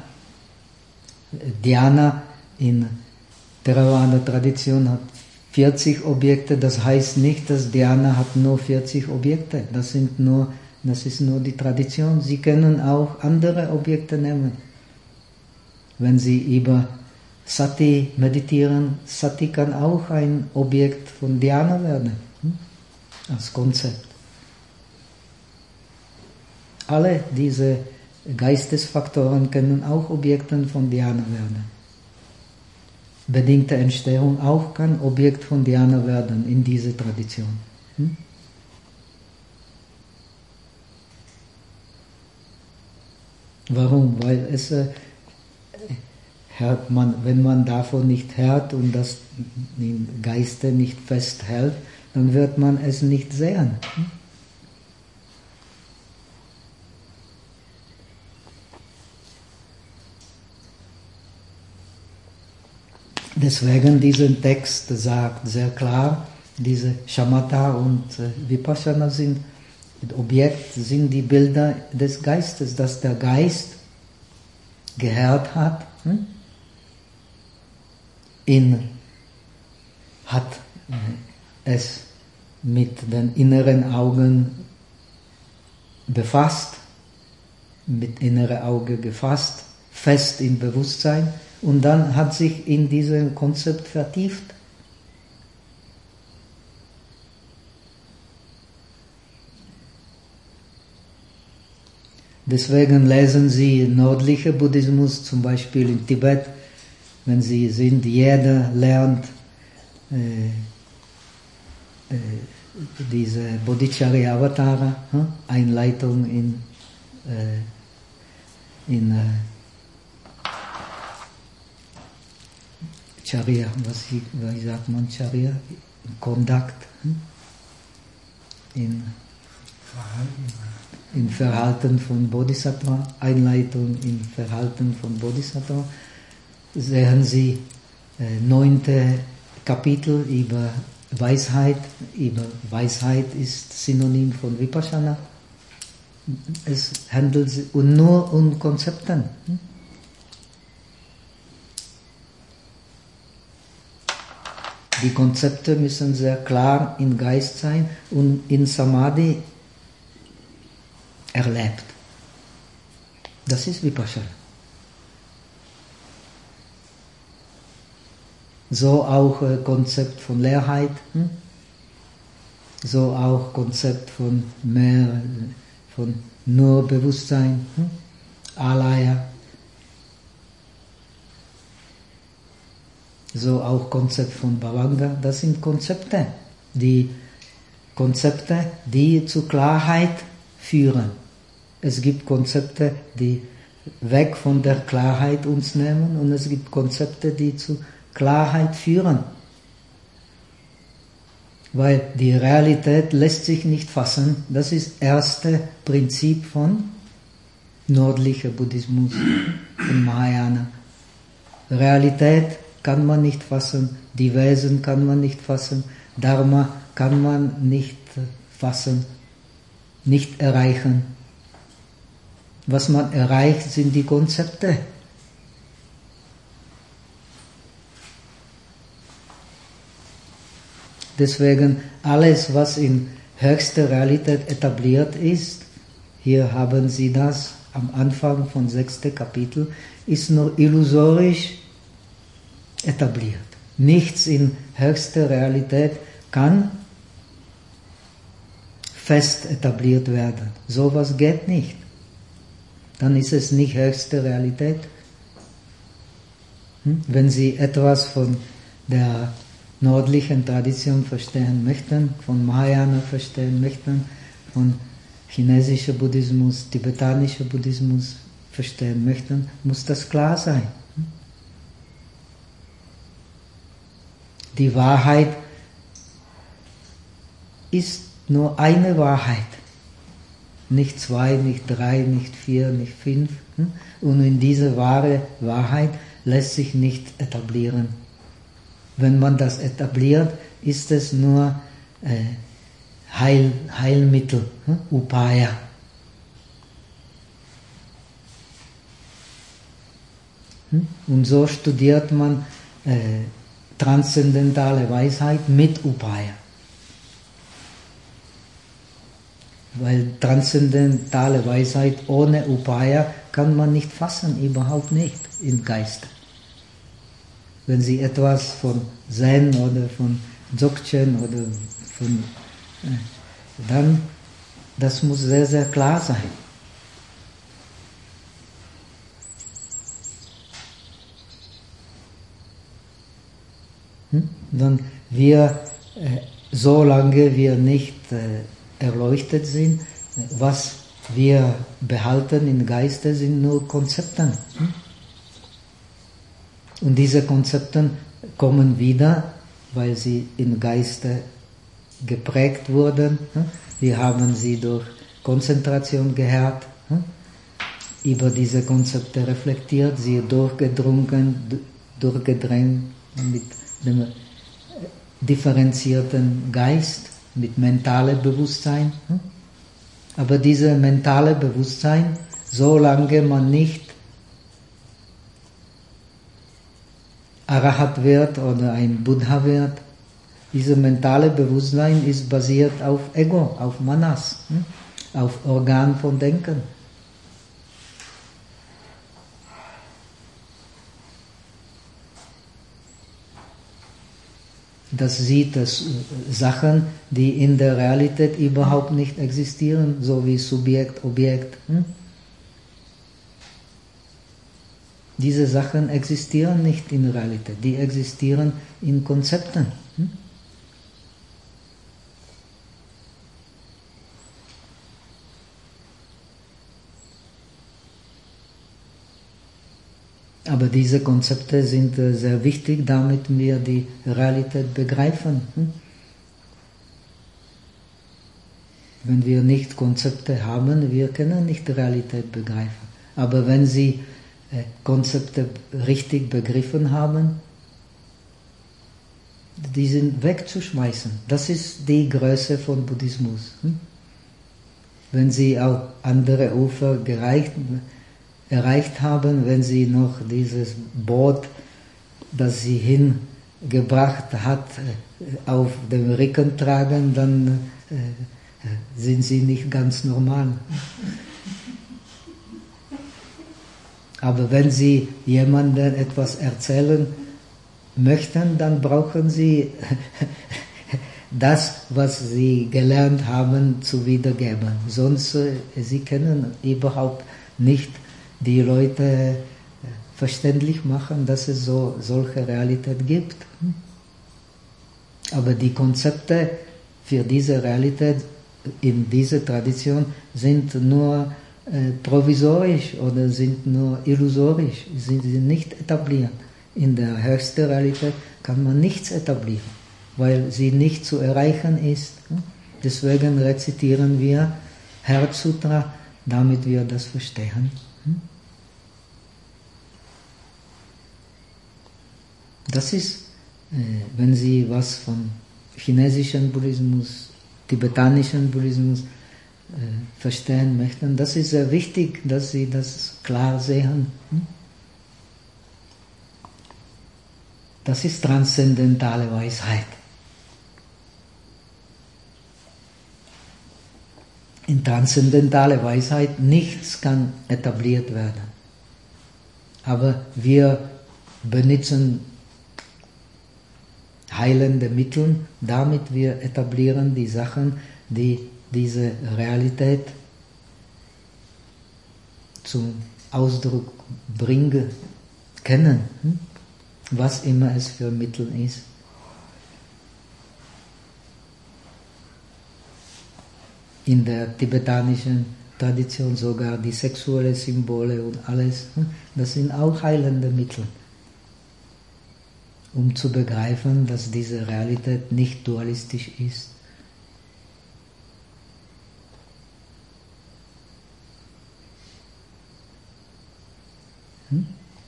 Dhyana in Theravada-Tradition hat vierzig Objekte, das heißt nicht, dass Dhyana hat nur vierzig Objekte. Das sind nur, das ist nur die Tradition. Sie können auch andere Objekte nehmen. Wenn Sie über Sati meditieren, Sati kann auch ein Objekt von Dhyana werden, hm? als Konzept. Alle diese Geistesfaktoren können auch Objekte von Dhyana werden. Bedingte Entstehung auch kann Objekt von Dhyana werden in dieser Tradition. Hm? Warum? Weil es äh, hört man, wenn man davon nicht hört und das im Geiste nicht festhält, dann wird man es nicht sehen. Hm? Deswegen diesen Text sagt sehr klar, diese Shamatha und äh, Vipassana sind, Objekt sind die Bilder des Geistes, dass der Geist gehört hat, hm? in, hat äh, es mit den inneren Augen befasst, mit inneren Augen gefasst, fest im Bewusstsein, und dann hat sich in diesem Konzept vertieft. Deswegen lesen Sie nördlicher Buddhismus, zum Beispiel in Tibet, wenn Sie sind, jeder lernt äh, äh, diese Bodhicharya-Avatara, hm? Einleitung in, äh, in äh, Charya, was wie sagt man Charya? Conduct, hm? in, in Verhalten von Bodhisattva, Einleitung in Verhalten von Bodhisattva. Sehen Sie äh, neunte Kapitel über Weisheit. Über Weisheit ist Synonym von Vipassana. Es handelt sich nur um Konzepten. Hm? Die Konzepte müssen sehr klar im Geist sein und in Samadhi erlebt. Das ist Vipassana. So auch äh, Konzept von Leerheit, hm? So auch Konzept von mehr, von nur Bewusstsein, hm? Alaya. So auch Konzept von Bhavanga. Das sind Konzepte, die Konzepte, die zu Klarheit führen. Es gibt Konzepte, die weg von der Klarheit uns nehmen, und es gibt Konzepte, die zu Klarheit führen. Weil die Realität lässt sich nicht fassen. Das ist das erste Prinzip von nördlicher Buddhismus, von Mahayana. Realität kann man nicht fassen, die Wesen kann man nicht fassen, Dharma kann man nicht fassen, nicht erreichen. Was man erreicht, sind die Konzepte. Deswegen alles, was in höchster Realität etabliert ist, hier haben Sie das am Anfang von sechsten Kapitel, ist nur illusorisch etabliert. Nichts in höchster Realität kann fest etabliert werden. Sowas geht nicht. Dann ist es nicht höchste Realität. Wenn Sie etwas von der nördlichen Tradition verstehen möchten, von Mahayana verstehen möchten, von chinesischer Buddhismus, tibetanischer Buddhismus verstehen möchten, muss das klar sein. Die Wahrheit ist nur eine Wahrheit. Nicht zwei, nicht drei, nicht vier, nicht fünf. Und in diese wahre Wahrheit lässt sich nicht etablieren. Wenn man das etabliert, ist es nur äh, Heil, Heilmittel, hm? Upaya. Hm? Und so studiert man äh, transzendentale Weisheit mit Upaya. Weil transzendentale Weisheit ohne Upaya kann man nicht fassen, überhaupt nicht im Geiste. Wenn Sie etwas von Zen oder von Dzogchen oder von, äh, dann, das muss sehr, sehr klar sein. Hm? Dann wir, äh, solange wir nicht äh, erleuchtet sind, was wir behalten im Geiste sind nur Konzepte. Hm? Und diese Konzepte kommen wieder, weil sie im Geiste geprägt wurden. Wir haben sie durch Konzentration gehört, über diese Konzepte reflektiert, sie durchgedrungen, durchgedrängt mit dem differenzierten Geist, mit mentalem Bewusstsein. Aber dieses mentale Bewusstsein, solange man nicht Arahat wird oder ein Buddha wird, dieses mentale Bewusstsein ist basiert auf Ego, auf Manas, auf Organ von Denken. Das sieht das Sachen, die in der Realität überhaupt nicht existieren, so wie Subjekt, Objekt. Diese Sachen existieren nicht in der Realität, die existieren in Konzepten. Aber diese Konzepte sind sehr wichtig, damit wir die Realität begreifen. Wenn wir nicht Konzepte haben, wir können nicht die Realität begreifen. Aber wenn Sie Konzepte richtig begriffen haben, die sind wegzuschmeißen. Das ist die Größe von Buddhismus. Wenn Sie auch andere Ufer gereicht, erreicht haben, wenn Sie noch dieses Boot, das Sie hingebracht hat, auf dem Rücken tragen, dann sind Sie nicht ganz normal. Aber wenn Sie jemandem etwas erzählen, möchten, dann brauchen sie das, was sie gelernt haben, zu wiedergeben. Sonst, sie können überhaupt nicht die Leute verständlich machen, dass es so solche Realität gibt. Aber die Konzepte für diese Realität in dieser Tradition sind nur äh, provisorisch oder sind nur illusorisch, sind sie nicht etabliert. In der höchsten Realität kann man nichts etablieren, weil sie nicht zu erreichen ist. Deswegen rezitieren wir Herzsutra, damit wir das verstehen. Das ist, wenn Sie was von chinesischen Buddhismus, tibetanischen Buddhismus verstehen möchten, das ist sehr wichtig, dass Sie das klar sehen. Das ist transzendentale Weisheit. In transzendentale Weisheit nichts kann etabliert werden. Aber wir benutzen heilende Mittel, damit wir etablieren die Sachen, die diese Realität zum Ausdruck bringen können, was immer es für Mittel ist. In der tibetanischen Tradition sogar die sexuellen Symbole und alles, das sind auch heilende Mittel, um zu begreifen, dass diese Realität nicht dualistisch ist. Hm?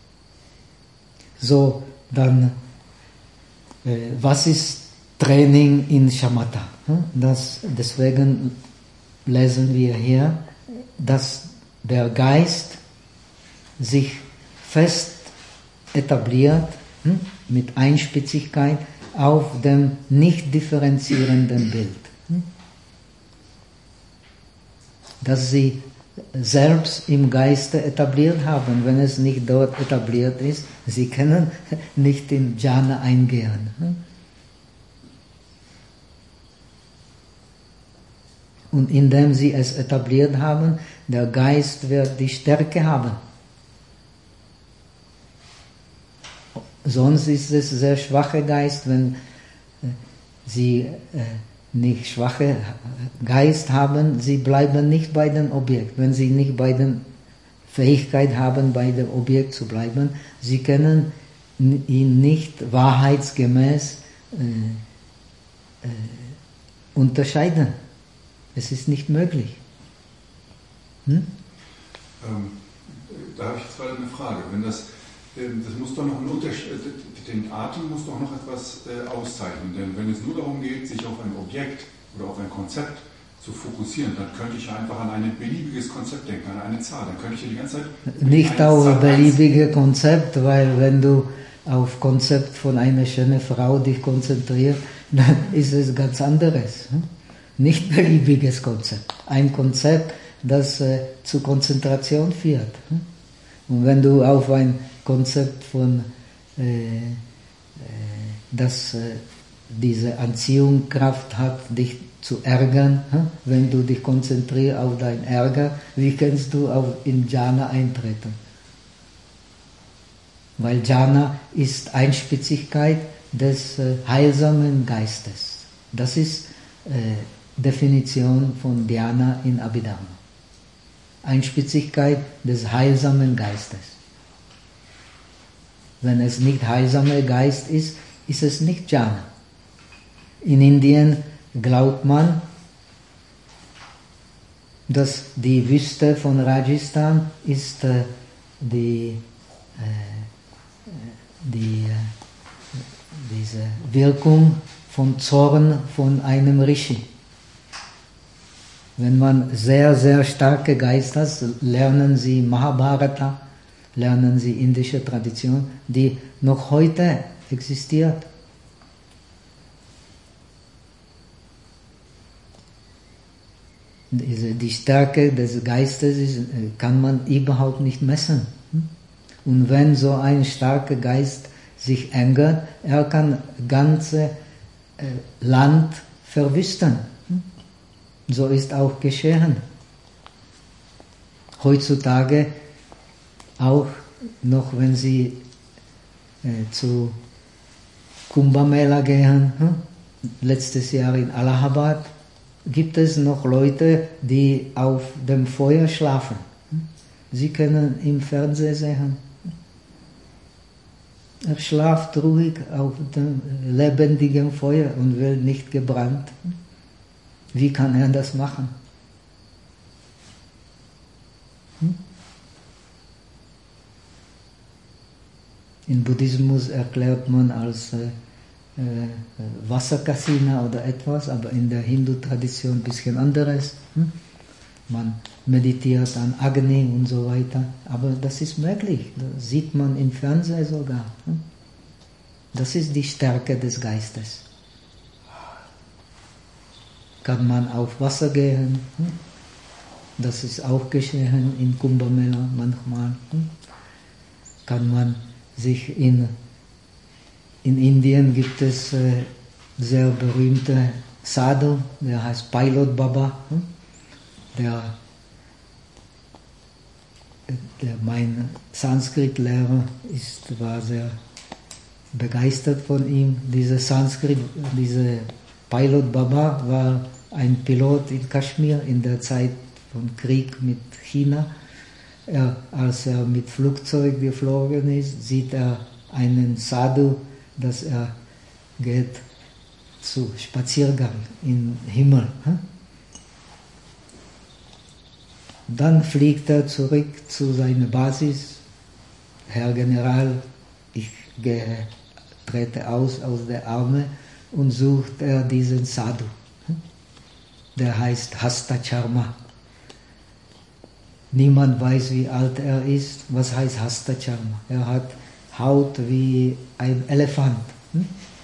So, dann, äh, was ist Training in Shamatha? Hm? Das, deswegen lesen wir hier, dass der Geist sich fest etabliert, hm? mit Einspitzigkeit auf dem nicht differenzierenden Bild. Hm? Dass sie selbst im Geiste etabliert haben, wenn es nicht dort etabliert ist, sie können nicht in Jhana eingehen. Hm? Und indem sie es etabliert haben, der Geist wird die Stärke haben. Sonst ist es sehr schwacher Geist, wenn sie nicht schwache Geist haben, sie bleiben nicht bei dem Objekt. Wenn sie nicht bei der Fähigkeit haben, bei dem Objekt zu bleiben, sie können ihn nicht wahrheitsgemäß äh, äh, unterscheiden. Es ist nicht möglich. Hm? Ähm, da habe ich jetzt gerade eine Frage. Wenn das, ähm, das muss doch noch einen Unterschied, den Atem muss doch noch etwas äh, auszeichnen. Denn wenn es nur darum geht, sich auf ein Objekt oder auf ein Konzept zu fokussieren, dann könnte ich einfach an ein beliebiges Konzept denken, an eine Zahl. Dann könnte ich ja die ganze Zeit... Nicht auf ein beliebiges Konzept, weil wenn du auf Konzept von einer schönen Frau dich konzentrierst, dann ist es ganz anderes. Hm? Nicht beliebiges Konzept. Ein Konzept, das äh, zu Konzentration führt. Hm? Und wenn du auf ein Konzept von, äh, äh, das äh, diese Anziehungskraft hat, dich zu ärgern, hm? wenn du dich konzentrierst auf deinen Ärger, wie kannst du auf in Jhana eintreten? Weil Jhana ist Einspitzigkeit des äh, heilsamen Geistes. Das ist äh, Definition von Dhyana in Abhidharma. Einspitzigkeit des heilsamen Geistes. Wenn es nicht heilsamer Geist ist, ist es nicht Jhana. In Indien glaubt man, dass die Wüste von Rajasthan ist äh, die, äh, die, äh, diese Wirkung von Zorn von einem Rishi. Wenn man sehr, sehr starke Geist hat, lernen sie Mahabharata, lernen sie indische Tradition, die noch heute existiert. Die Stärke des Geistes ist, kann man überhaupt nicht messen. Und wenn so ein starker Geist sich ärgert, er kann ganze äh, Land verwüsten. So ist auch geschehen. Heutzutage auch noch, wenn Sie äh, zu Kumbh Mela gehen, hm? letztes Jahr in Allahabad, gibt es noch Leute, die auf dem Feuer schlafen. Sie können im Fernsehen sehen. Er schlaft ruhig auf dem lebendigen Feuer und wird nicht gebrannt. Wie kann er das machen? Hm? Im Buddhismus erklärt man als äh, äh, Wasserkasina oder etwas, aber in der Hindu-Tradition ein bisschen anderes. Hm? Man meditiert an Agni und so weiter. Aber das ist möglich. Das sieht man im Fernsehen sogar. Hm? Das ist die Stärke des Geistes. Kann man auf Wasser gehen. Hm? Das ist auch geschehen in Kumbh Mela manchmal. Hm? Kann man sich in, in Indien gibt es äh, sehr berühmte Sadhu, der heißt Pilot Baba, hm? der, der mein Sanskrit-Lehrer ist, war sehr begeistert von ihm. Dieser Sanskrit, dieser Pilot Baba war ein Pilot in Kaschmir in der Zeit vom Krieg mit China. Er, als er mit Flugzeug geflogen ist, sieht er einen Sadhu, dass er geht zu Spaziergang im Himmel. Dann fliegt er zurück zu seiner Basis. Herr General, ich gehe, trete aus aus der Arme und sucht er diesen Sadhu. Der heißt Hastacharma. Niemand weiß, wie alt er ist. Was heißt Hastacharma? Er hat Haut wie ein Elefant. Hm?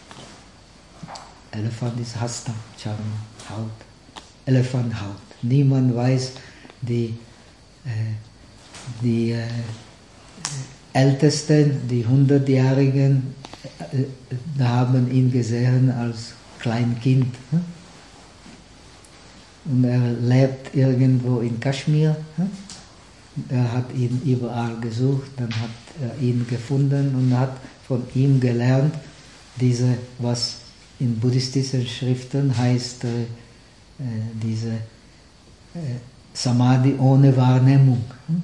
Elefant ist Hastacharma, Haut. Elefanthaut. Niemand weiß, die, äh, die äh, Ältesten, die hundertjährigen, äh, haben ihn gesehen als Kleinkind. Hm? Und er lebt irgendwo in Kaschmir. Hm? Er hat ihn überall gesucht, dann hat er ihn gefunden und hat von ihm gelernt, diese, was in buddhistischen Schriften heißt, äh, diese äh, Samadhi ohne Wahrnehmung. Hm?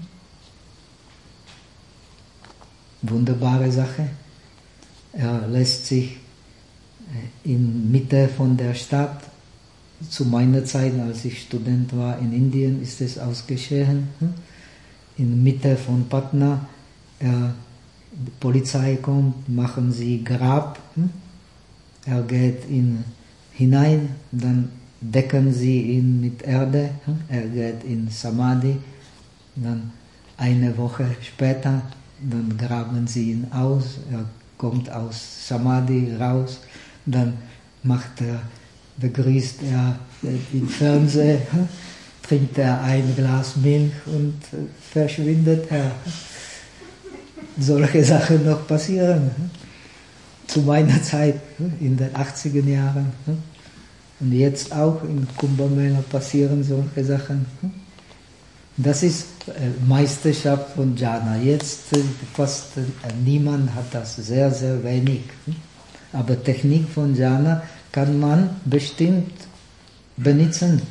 Wunderbare Sache. Er lässt sich äh, in Mitte von der Stadt, zu meiner Zeit, als ich Student war in Indien, ist es ausgeschehen. Hm? In Mitte von Patna, äh, die Polizei kommt, machen sie Grab. Hm? Er geht in, hinein, dann decken sie ihn mit Erde. Hm? Er geht in Samadhi. Dann eine Woche später, dann graben sie ihn aus. Er kommt aus Samadhi raus. Dann macht er, begrüßt er im Fernsehen. Hm? Trinkt er ein Glas Milch und verschwindet er. Solche Sachen noch passieren. Zu meiner Zeit, in den achtziger Jahren. Und jetzt auch in Kumbh Mela passieren solche Sachen. Das ist Meisterschaft von Jhana. Jetzt fast niemand hat das, sehr, sehr wenig. Aber Technik von Jhana kann man bestimmt benutzen.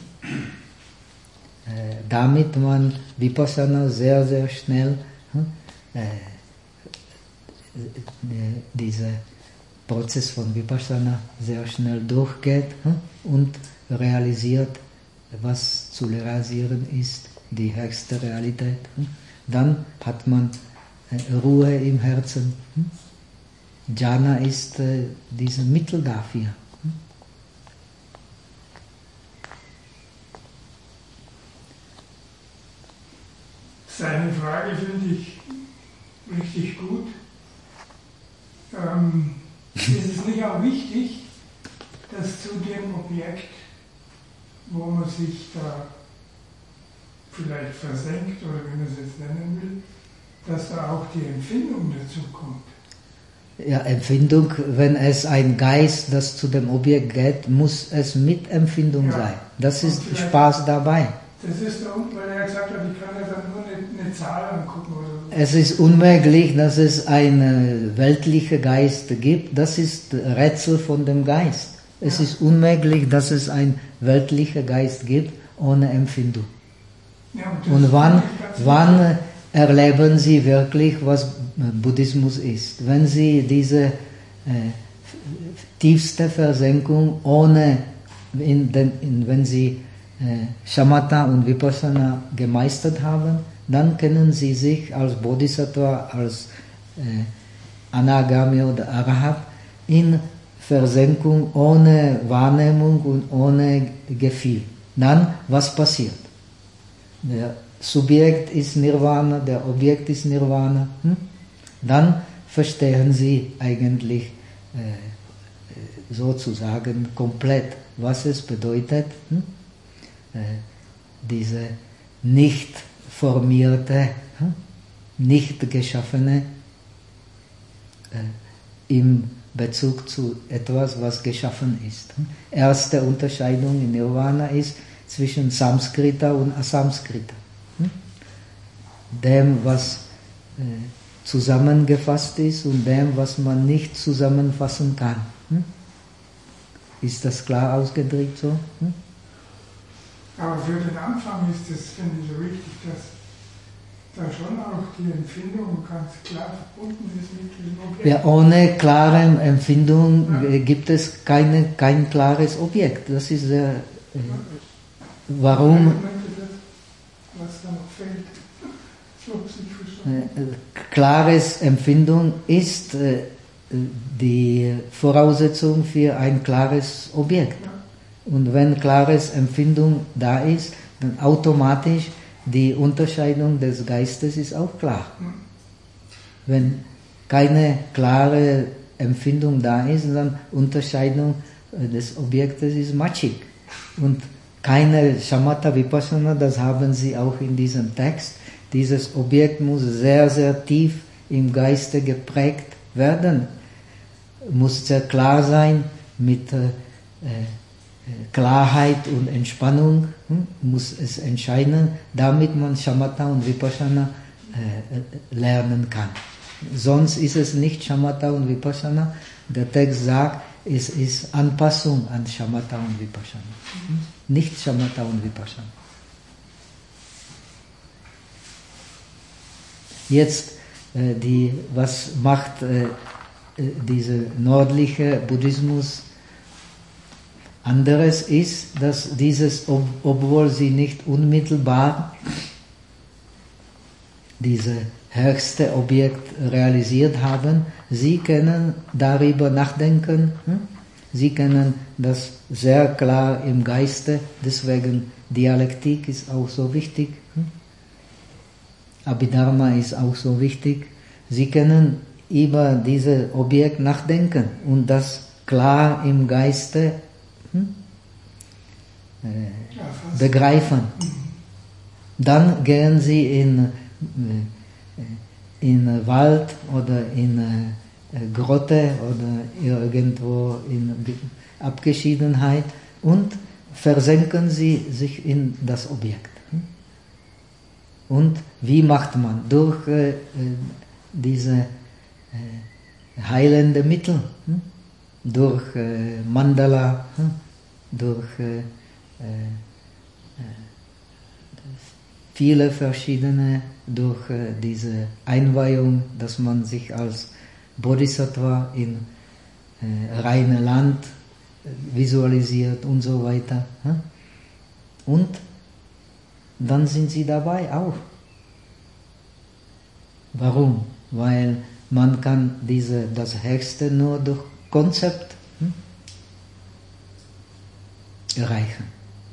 Damit man Vipassana sehr, sehr schnell, äh, dieser Prozess von Vipassana sehr schnell durchgeht und realisiert, was zu realisieren ist, die höchste Realität. Dann hat man Ruhe im Herzen. Jhana ist äh, dieses Mittel dafür. Seine Frage finde ich richtig gut. Ähm, ist es nicht auch wichtig, dass zu dem Objekt, wo man sich da vielleicht versenkt oder wie man es jetzt nennen will, dass da auch die Empfindung dazu kommt? Ja, Empfindung, wenn es ein Geist, das zu dem Objekt geht, muss es mit Empfindung ja. sein. Das ist Spaß dabei. Das ist so, weil er gesagt hat, ich kann ja dann nur eine, eine Zahl angucken oder so. Es ist unmöglich, dass es einen weltlichen Geist gibt. Das ist Rätsel von dem Geist. Es ja. ist unmöglich, dass es einen weltlichen Geist gibt ohne Empfindung. Ja, und, und wann, wann erleben Sie wirklich, was Buddhismus ist? Wenn Sie diese äh, tiefste Versenkung ohne, in den, in, wenn Sie äh, Shamatha und Vipassana gemeistert haben, dann können Sie sich als Bodhisattva, als äh, Anagami oder Arahat in Versenkung ohne Wahrnehmung und ohne Gefühl. Dann, was passiert? Der Subjekt ist Nirvana, der Objekt ist Nirvana. Hm? Dann verstehen Sie eigentlich äh, sozusagen komplett, was es bedeutet, hm? äh, diese nicht formierte, hm? nicht geschaffene äh, im Bezug zu etwas, was geschaffen ist. Hm? Erste Unterscheidung in Nirvana ist zwischen Samskrita und Asamskrita. Dem, was äh, zusammengefasst ist und dem, was man nicht zusammenfassen kann. Hm? Ist das klar ausgedrückt so? Hm? Aber für den Anfang ist es, finde ich, so wichtig, dass da schon auch die Empfindung ganz klar verbunden ist mit dem Objekt. Ja, ohne klare Empfindung ja. gibt es keine, kein klares Objekt. Das ist sehr... Äh, warum... Was da noch fehlt. Klares Empfindung ist äh, die Voraussetzung für ein klares Objekt. Und wenn klares Empfindung da ist, dann automatisch die Unterscheidung des Geistes ist auch klar. Wenn keine klare Empfindung da ist, dann Unterscheidung des Objektes ist matschig. Und keine Shamatha Vipassana, das haben Sie auch in diesem Text. Dieses Objekt muss sehr, sehr tief im Geiste geprägt werden, muss sehr klar sein mit äh, Klarheit und Entspannung, hm, muss es entscheiden, damit man Shamatha und Vipassana äh, lernen kann. Sonst ist es nicht Shamatha und Vipassana. Der Text sagt, es ist Anpassung an Shamatha und Vipassana. Hm? Nicht Shamatha und Vipassana. Jetzt, äh, die, was macht äh, dieser nördliche Buddhismus anderes ist, dass dieses, ob, obwohl sie nicht unmittelbar dieses höchste Objekt realisiert haben, sie können darüber nachdenken, hm? Sie können das sehr klar im Geiste, deswegen Dialektik ist auch so wichtig. Hm? Abhidharma ist auch so wichtig. Sie können über dieses Objekt nachdenken und das klar im Geiste hm, äh, begreifen. Dann gehen Sie in, in Wald oder in Grotte oder irgendwo in Abgeschiedenheit und versenken Sie sich in das Objekt. Und wie macht man? Durch äh, diese äh, heilende Mittel, hm? durch äh, Mandala, hm? durch äh, äh, viele verschiedene, durch äh, diese Einweihung, dass man sich als Bodhisattva in äh, reine Land visualisiert und so weiter. Hm? Und dann sind sie dabei auch. Warum? Weil man kann diese, das Höchste nur durch Konzept hm, erreichen.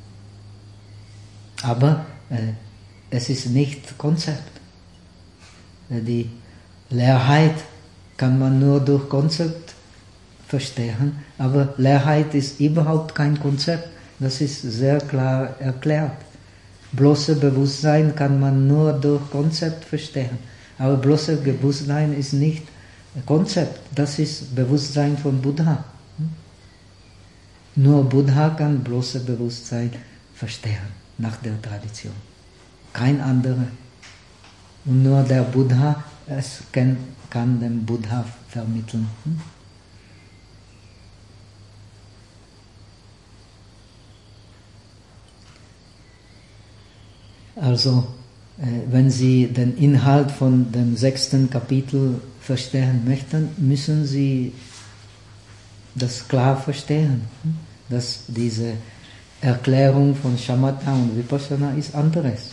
Aber äh, es ist nicht Konzept. Die Leerheit kann man nur durch Konzept verstehen, aber Leerheit ist überhaupt kein Konzept. Das ist sehr klar erklärt. Bloße Bewusstsein kann man nur durch Konzept verstehen. Aber bloße Bewusstsein ist nicht Konzept, das ist Bewusstsein von Buddha. Nur Buddha kann bloße Bewusstsein verstehen, nach der Tradition. Kein anderer. Und nur der Buddha es kann, kann dem Buddha vermitteln. Also, wenn Sie den Inhalt von dem sechsten Kapitel verstehen möchten, müssen Sie das klar verstehen, dass diese Erklärung von Shamatha und Vipassana ist anderes.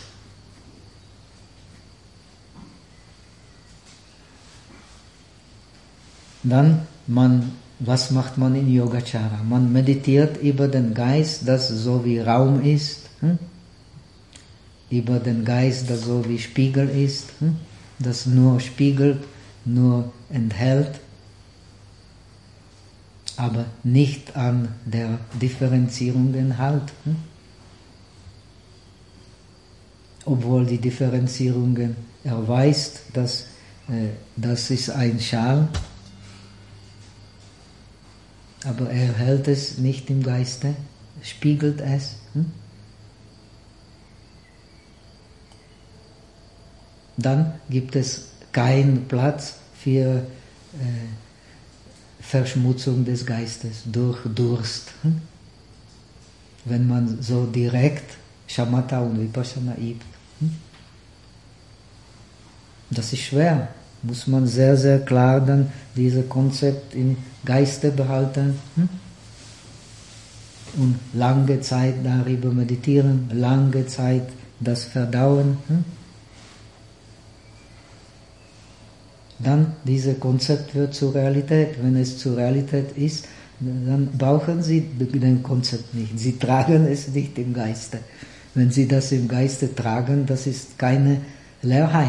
Dann, man, was macht man in Yogacara? Man meditiert über den Geist, das so wie Raum ist, hm? über den Geist, das so wie Spiegel ist, hm? das nur spiegelt, nur enthält, aber nicht an der Differenzierung hält. Hm? Obwohl die Differenzierungen erweist, dass äh, das ist ein Schal, aber er hält es nicht im Geiste, spiegelt es. Hm? Dann gibt es keinen Platz für äh, Verschmutzung des Geistes durch Durst. Hm? Wenn man so direkt Shamatha und Vipassana übt. Hm? Das ist schwer. Muss man sehr, sehr klar dann dieses Konzept im Geiste behalten hm? und lange Zeit darüber meditieren, lange Zeit das verdauen. Hm? Dann dieses Konzept wird zur Realität. Wenn es zur Realität ist, dann brauchen Sie den Konzept nicht. Sie tragen es nicht im Geiste. Wenn Sie das im Geiste tragen, das ist keine Leerheit.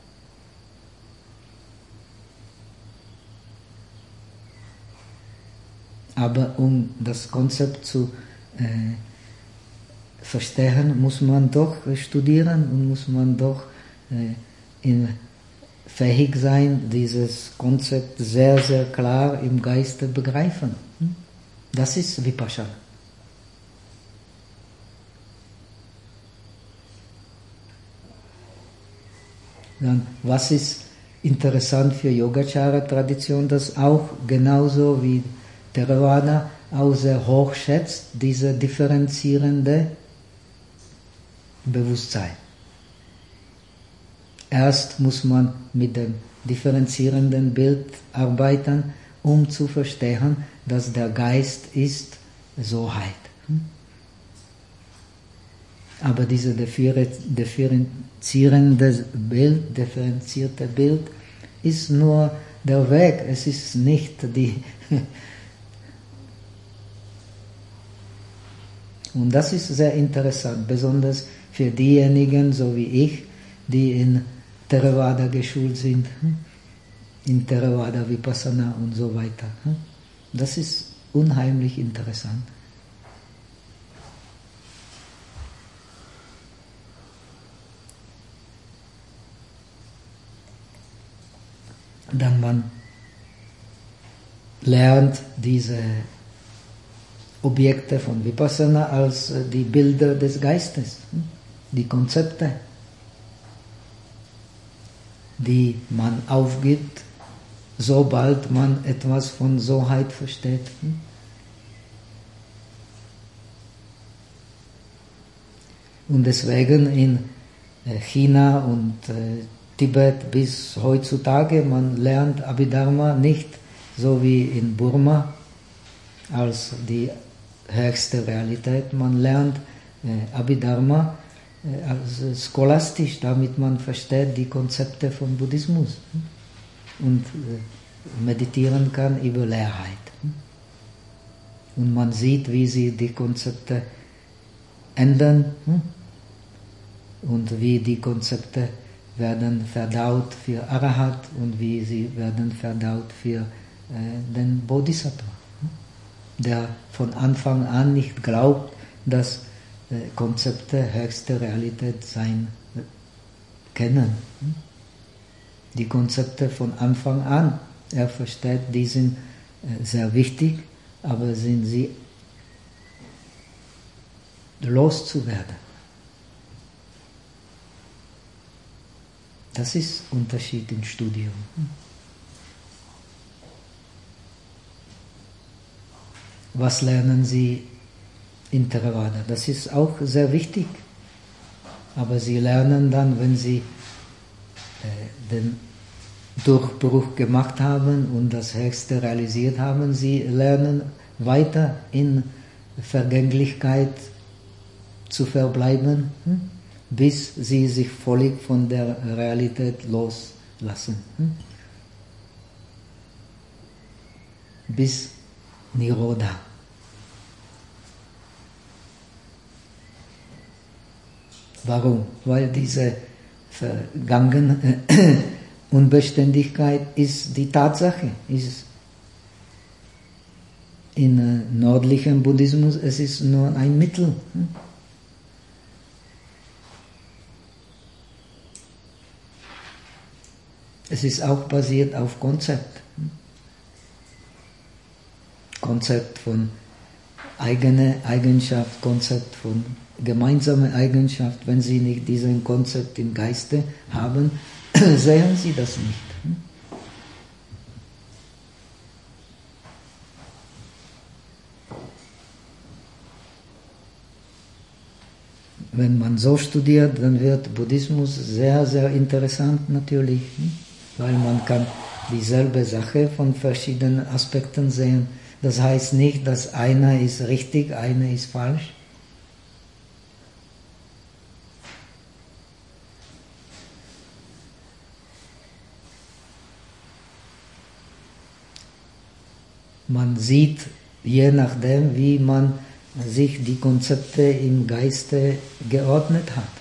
Aber um das Konzept zu äh, verstehen, muss man doch studieren und muss man doch äh, in, fähig sein, dieses Konzept sehr, sehr klar im Geiste begreifen. Das ist Vipassana. Dann, was ist interessant für Yogacara-Tradition, dass auch genauso wie Theravada auch sehr hoch schätzt, diese differenzierende Bewusstsein. Erst muss man mit dem differenzierenden Bild arbeiten, um zu verstehen, dass der Geist ist Soheit. Aber dieses differenzierende Bild, differenzierte Bild ist nur der Weg, es ist nicht die. Und das ist sehr interessant, besonders für diejenigen, so wie ich, die in Theravada geschult sind, in Theravada, Vipassana und so weiter. Das ist unheimlich interessant. Dann man lernt diese Objekte von Vipassana als die Bilder des Geistes, die Konzepte, die man aufgibt, sobald man etwas von Soheit versteht. Und deswegen in China und Tibet bis heutzutage, man lernt Abhidharma nicht so wie in Burma als die höchste Realität. Man lernt äh, Abhidharma äh, als scholastisch, damit man versteht die Konzepte von Buddhismus und äh, meditieren kann über Leerheit. Und man sieht, wie sie die Konzepte ändern und wie die Konzepte werden verdaut für Arahat und wie sie werden verdaut für äh, den Bodhisattva, der von Anfang an nicht glaubt, dass äh, Konzepte höchste Realität sein äh, können. Die Konzepte von Anfang an Er versteht, die sind sehr wichtig, aber sind sie loszuwerden. Das ist Unterschied im Studium. Was lernen Sie in Theravada? Das ist auch sehr wichtig. Aber Sie lernen dann, wenn Sie äh, den Durchbruch gemacht haben und das Höchste realisiert haben, Sie lernen weiter in Vergänglichkeit zu verbleiben, hm? bis Sie sich völlig von der Realität loslassen. Hm? Bis Nirodha. Warum? Weil diese vergangene Unbeständigkeit ist die Tatsache. Ist in nördlichem Buddhismus es ist nur ein Mittel. Es ist auch basiert auf Konzept. Konzept von eigener Eigenschaft, Konzept von gemeinsamer Eigenschaft. Wenn Sie nicht diesen Konzept im Geiste haben, sehen Sie das nicht. Wenn man so studiert, dann wird Buddhismus sehr, sehr interessant natürlich, weil man kann dieselbe Sache von verschiedenen Aspekten sehen. Das heißt nicht, dass einer ist richtig, einer ist falsch. Man sieht, je nachdem, wie man sich die Konzepte im Geiste geordnet hat.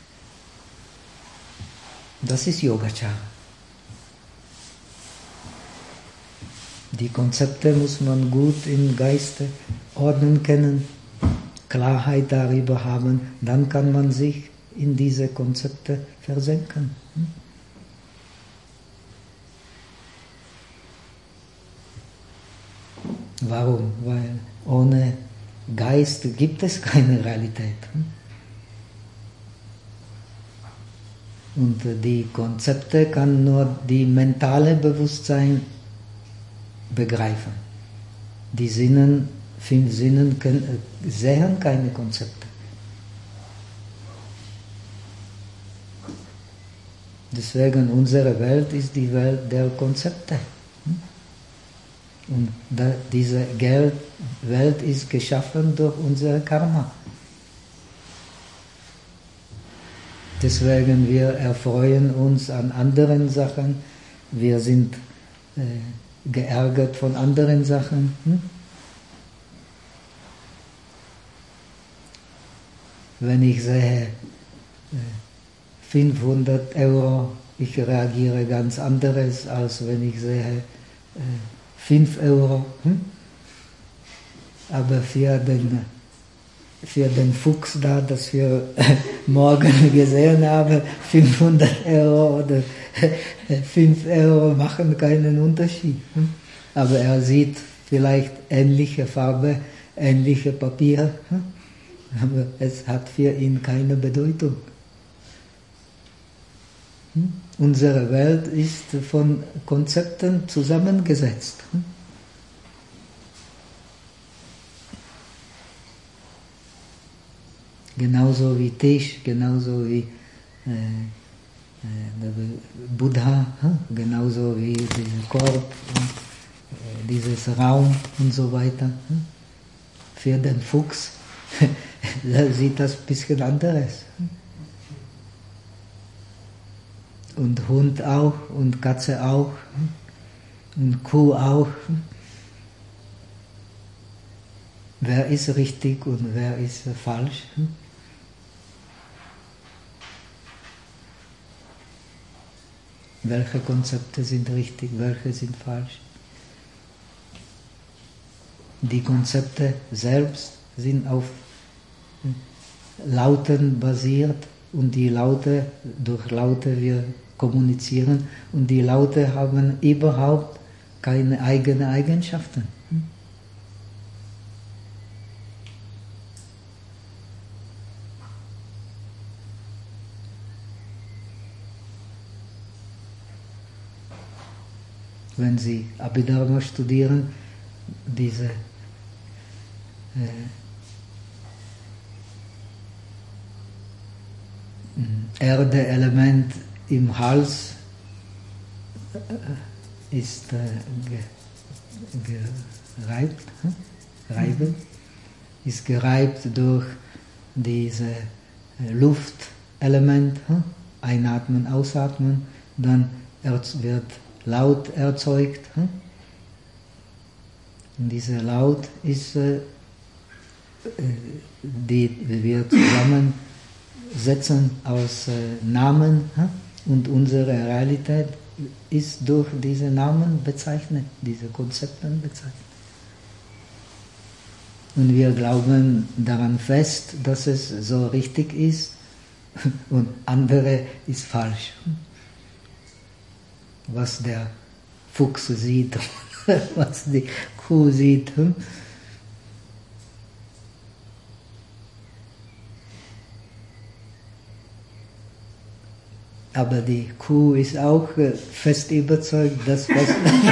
Das ist Yogacara. Die Konzepte muss man gut im Geiste ordnen können, Klarheit darüber haben, dann kann man sich in diese Konzepte versenken. Warum? Weil ohne Geist gibt es keine Realität. Und die Konzepte kann nur die mentale Bewusstsein begreifen. Die Sinnen, fünf Sinnen können, sehen keine Konzepte. Deswegen unsere Welt ist die Welt der Konzepte. Und da, diese Welt ist geschaffen durch unser Karma. Deswegen wir erfreuen uns an anderen Sachen, wir sind äh, geärgert von anderen Sachen. Hm? Wenn ich sehe äh, fünfhundert Euro, ich reagiere ganz anderes, als wenn ich sehe äh, fünf Euro. Hm? Aber für den, für den Fuchs da, das wir morgen gesehen haben, fünfhundert Euro oder fünf Euro machen keinen Unterschied. Hm? Aber er sieht vielleicht ähnliche Farbe, ähnliche Papier, hm? aber es hat für ihn keine Bedeutung. Hm? Unsere Welt ist von Konzepten zusammengesetzt. Hm? Genauso wie Tisch, genauso wie äh, äh, Buddha, hm? genauso wie dieser Korb, äh, dieses Raum und so weiter. Hm? Für den Fuchs da sieht das ein bisschen anderes. Hm? Und Hund auch und Katze auch und Kuh auch. Wer ist richtig und wer ist falsch? Welche Konzepte sind richtig, welche sind falsch? Die Konzepte selbst sind auf Lauten basiert und die Laute, durch Laute wir kommunizieren und die Laute haben überhaupt keine eigenen Eigenschaften. Wenn Sie Abhidharma studieren, diese äh, Erde-Element im Hals äh, ist äh, ge, gereibt, hm? Reiben, ist gereibt durch dieses äh, Luftelement, hm? Einatmen, Ausatmen, dann wird Laut erzeugt. Hm? Und dieser Laut ist, äh, die wir zusammensetzen aus äh, Namen, hm? Und unsere Realität ist durch diese Namen bezeichnet, diese Konzepte bezeichnet. Und wir glauben daran fest, dass es so richtig ist und andere ist falsch. Was der Fuchs sieht, was die Kuh sieht. Aber die Kuh ist auch fest überzeugt, dass was,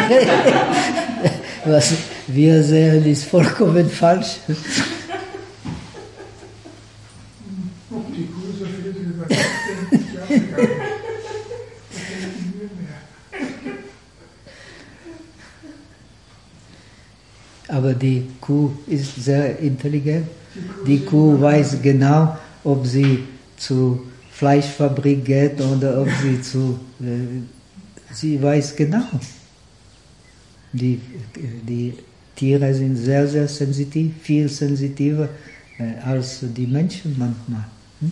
was wir sehen, ist vollkommen falsch. Ob die Kuh so viel über das denkt, ja, egal. Aber die Kuh ist sehr intelligent. Die Kuh weiß genau, ob sie zur Fleischfabrik geht oder ob sie zu... Äh, sie weiß genau. Die, die Tiere sind sehr, sehr sensitiv, viel sensitiver äh, als die Menschen manchmal. Hm?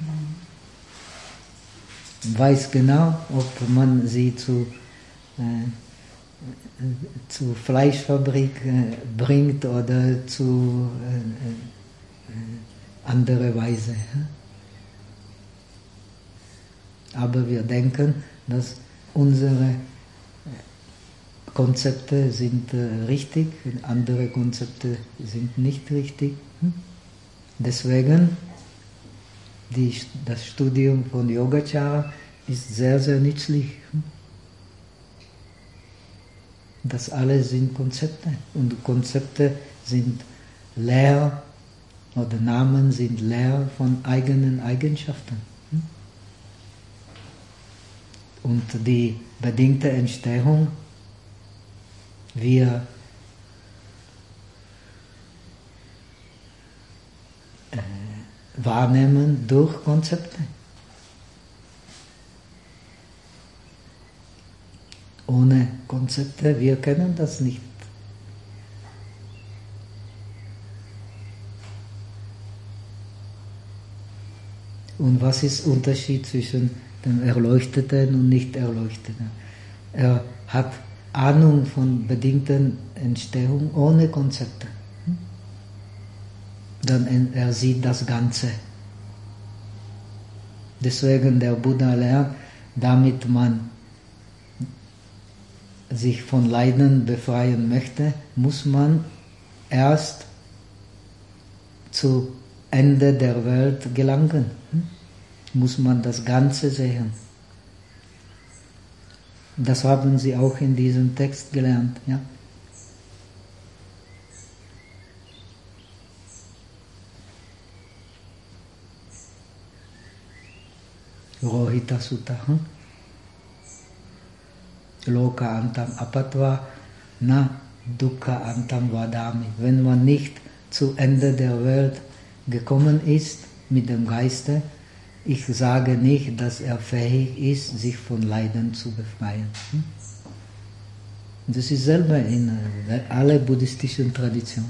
Weiß genau, ob man sie zu... Äh, zur Fleischfabrik äh, bringt oder zu äh, äh, andere Weise. Aber wir denken, dass unsere Konzepte sind äh, richtig, andere Konzepte sind nicht richtig. Deswegen die, das Studium von Yogacara ist sehr, sehr nützlich. Das alles sind Konzepte und Konzepte sind leer oder Namen sind leer von eigenen Eigenschaften. Und die bedingte Entstehung, wir äh, wahrnehmen durch Konzepte. Ohne Konzepte, wir kennen das nicht. Und was ist der Unterschied zwischen dem Erleuchteten und Nicht-Erleuchteten? Er hat Ahnung von bedingten Entstehung ohne Konzepte. Dann er sieht das Ganze. Deswegen der Buddha lernt, damit man sich von Leiden befreien möchte, muss man erst zu Ende der Welt gelangen. Muss man das Ganze sehen. Das haben Sie auch in diesem Text gelernt. Ja? Rohita Sutta. Hm? Loka antam apatva na dukkha antam vadami. Wenn man nicht zu Ende der Welt gekommen ist mit dem Geiste, ich sage nicht, dass er fähig ist, sich von Leiden zu befreien. Das ist selber in alle buddhistischen Traditionen.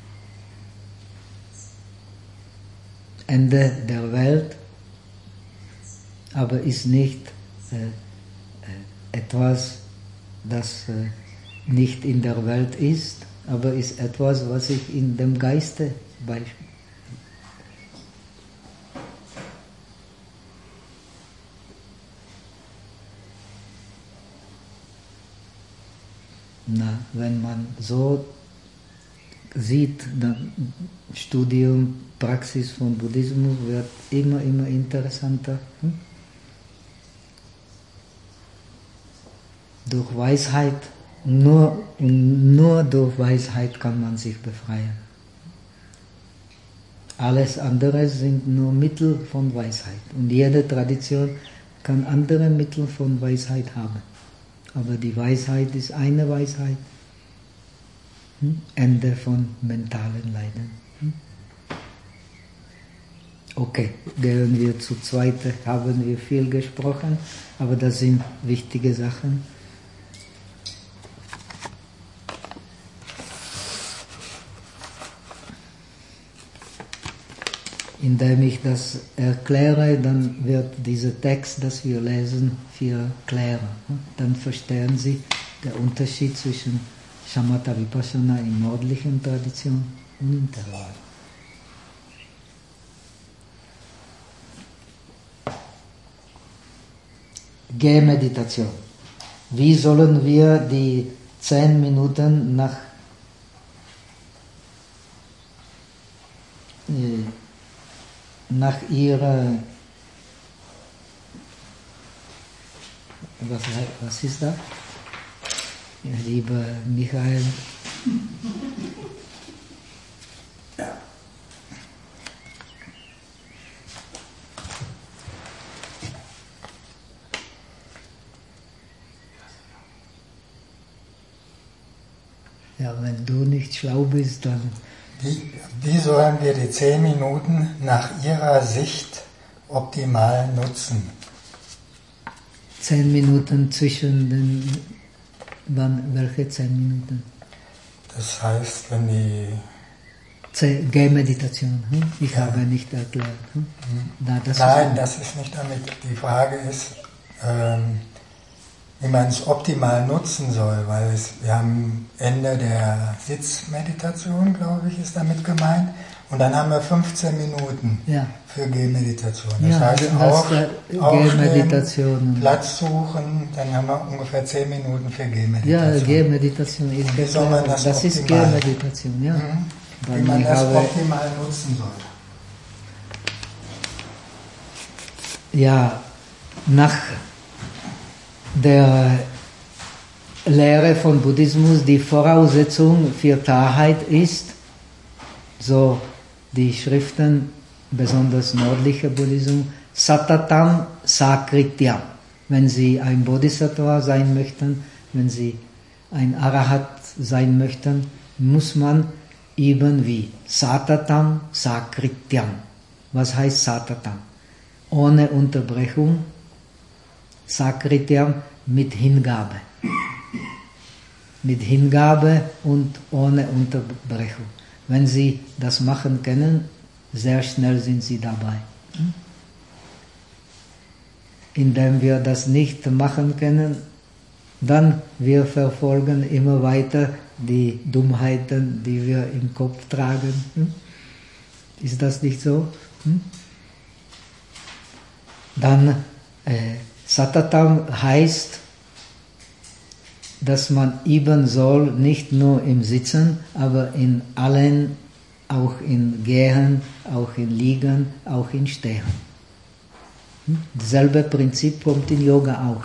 Ende der Welt, aber ist nicht äh, etwas, das äh, nicht in der Welt ist, aber ist etwas, was ich in dem Geiste beispielsweise. Na, wenn man so sieht, dann Studium, Praxis von Buddhismus wird immer, immer interessanter. Hm? Durch Weisheit, nur, nur durch Weisheit kann man sich befreien. Alles andere sind nur Mittel von Weisheit. Und jede Tradition kann andere Mittel von Weisheit haben. Aber die Weisheit ist eine Weisheit. Hm? Ende von mentalen Leiden. Hm? Okay, gehen wir zu zweiten, haben wir viel gesprochen, aber das sind wichtige Sachen. Indem ich das erkläre, dann wird dieser Text, das wir lesen, viel klarer. Dann verstehen Sie den Unterschied zwischen Shamatha Vipassana in nördlichen Tradition und in Theravada. Gehmeditation. Wie sollen wir die zehn Minuten nach äh, nach ihrer, was, was ist das? Ja, lieber Michael. Ja, wenn du nicht schlau bist, dann... Wie, wie sollen wir die zehn Minuten nach Ihrer Sicht optimal nutzen? Zehn Minuten zwischen den... Wann, welche zehn Minuten? Das heißt, wenn die... Gehmeditation, hm? Ich ja. habe nicht erklärt. Hm? Na, das Nein, ist das ist nicht damit. Die Frage ist, ähm, wie man es optimal nutzen soll, weil es, wir haben Ende der Sitzmeditation, glaube ich, ist damit gemeint, und dann haben wir fünfzehn Minuten ja. für Gehmeditation. Das ja, heißt, das auf, Gehmeditation. Platz suchen, dann haben wir ungefähr zehn Minuten für Gehmeditation. Ja, Gehmeditation ist wie soll man das, das ist Gehmeditation, ja. Mhm. Wie man das habe, optimal nutzen soll. Ja, nach der Lehre von Buddhismus die Voraussetzung für Klarheit ist, so die Schriften, besonders nördlicher Buddhismus, Satatam Sakrityam. Wenn Sie ein Bodhisattva sein möchten, wenn Sie ein Arahat sein möchten, muss man eben wie Satatam Sakrityam. Was heißt Satatam? Ohne Unterbrechung. Sakrityam mit Hingabe. Mit Hingabe und ohne Unterbrechung. Wenn Sie das machen können, sehr schnell sind Sie dabei. Indem wir das nicht machen können, dann wir verfolgen immer weiter die Dummheiten, die wir im Kopf tragen. Ist das nicht so? Dann äh, Satatam heißt, dass man üben soll, nicht nur im Sitzen, aber in allen, auch in Gehen, auch in Liegen, auch in Stehen. Dasselbe Prinzip kommt in Yoga auch.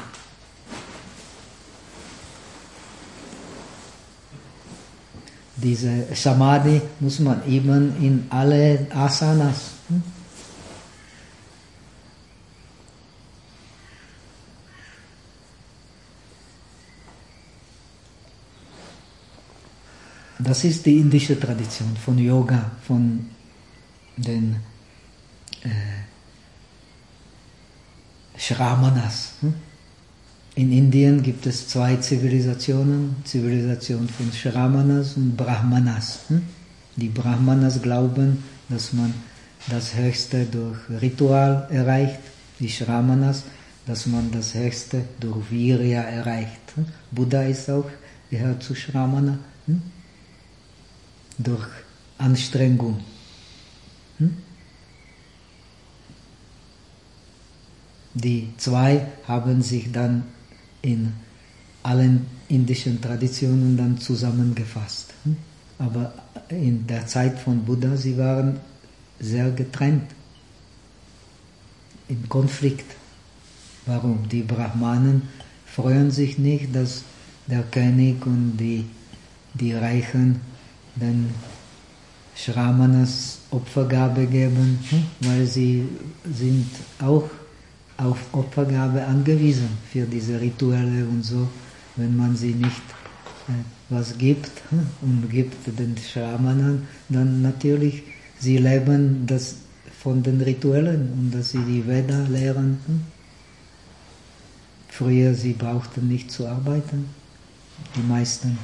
Diese Samadhi muss man üben in alle Asanas. Das ist die indische Tradition von Yoga, von den äh, Shramanas. In Indien gibt es zwei Zivilisationen, Zivilisation von Shramanas und Brahmanas. Die Brahmanas glauben, dass man das Höchste durch Ritual erreicht, die Shramanas, dass man das Höchste durch Virya erreicht. Buddha ist auch, gehört zu Shramana. Durch Anstrengung. Hm? Die zwei haben sich dann in allen indischen Traditionen dann zusammengefasst. Aber in der Zeit von Buddha, sie waren sehr getrennt, im Konflikt. Warum? Die Brahmanen freuen sich nicht, dass der König und die, die Reichen den Shramanas Opfergabe geben, weil sie sind auch auf Opfergabe angewiesen für diese Rituelle und so. Wenn man sie nicht äh, was gibt und gibt den Shramanern, dann natürlich, sie leben das von den Rituellen und dass sie die Veda lehren. Früher, sie brauchten nicht zu arbeiten, die meisten.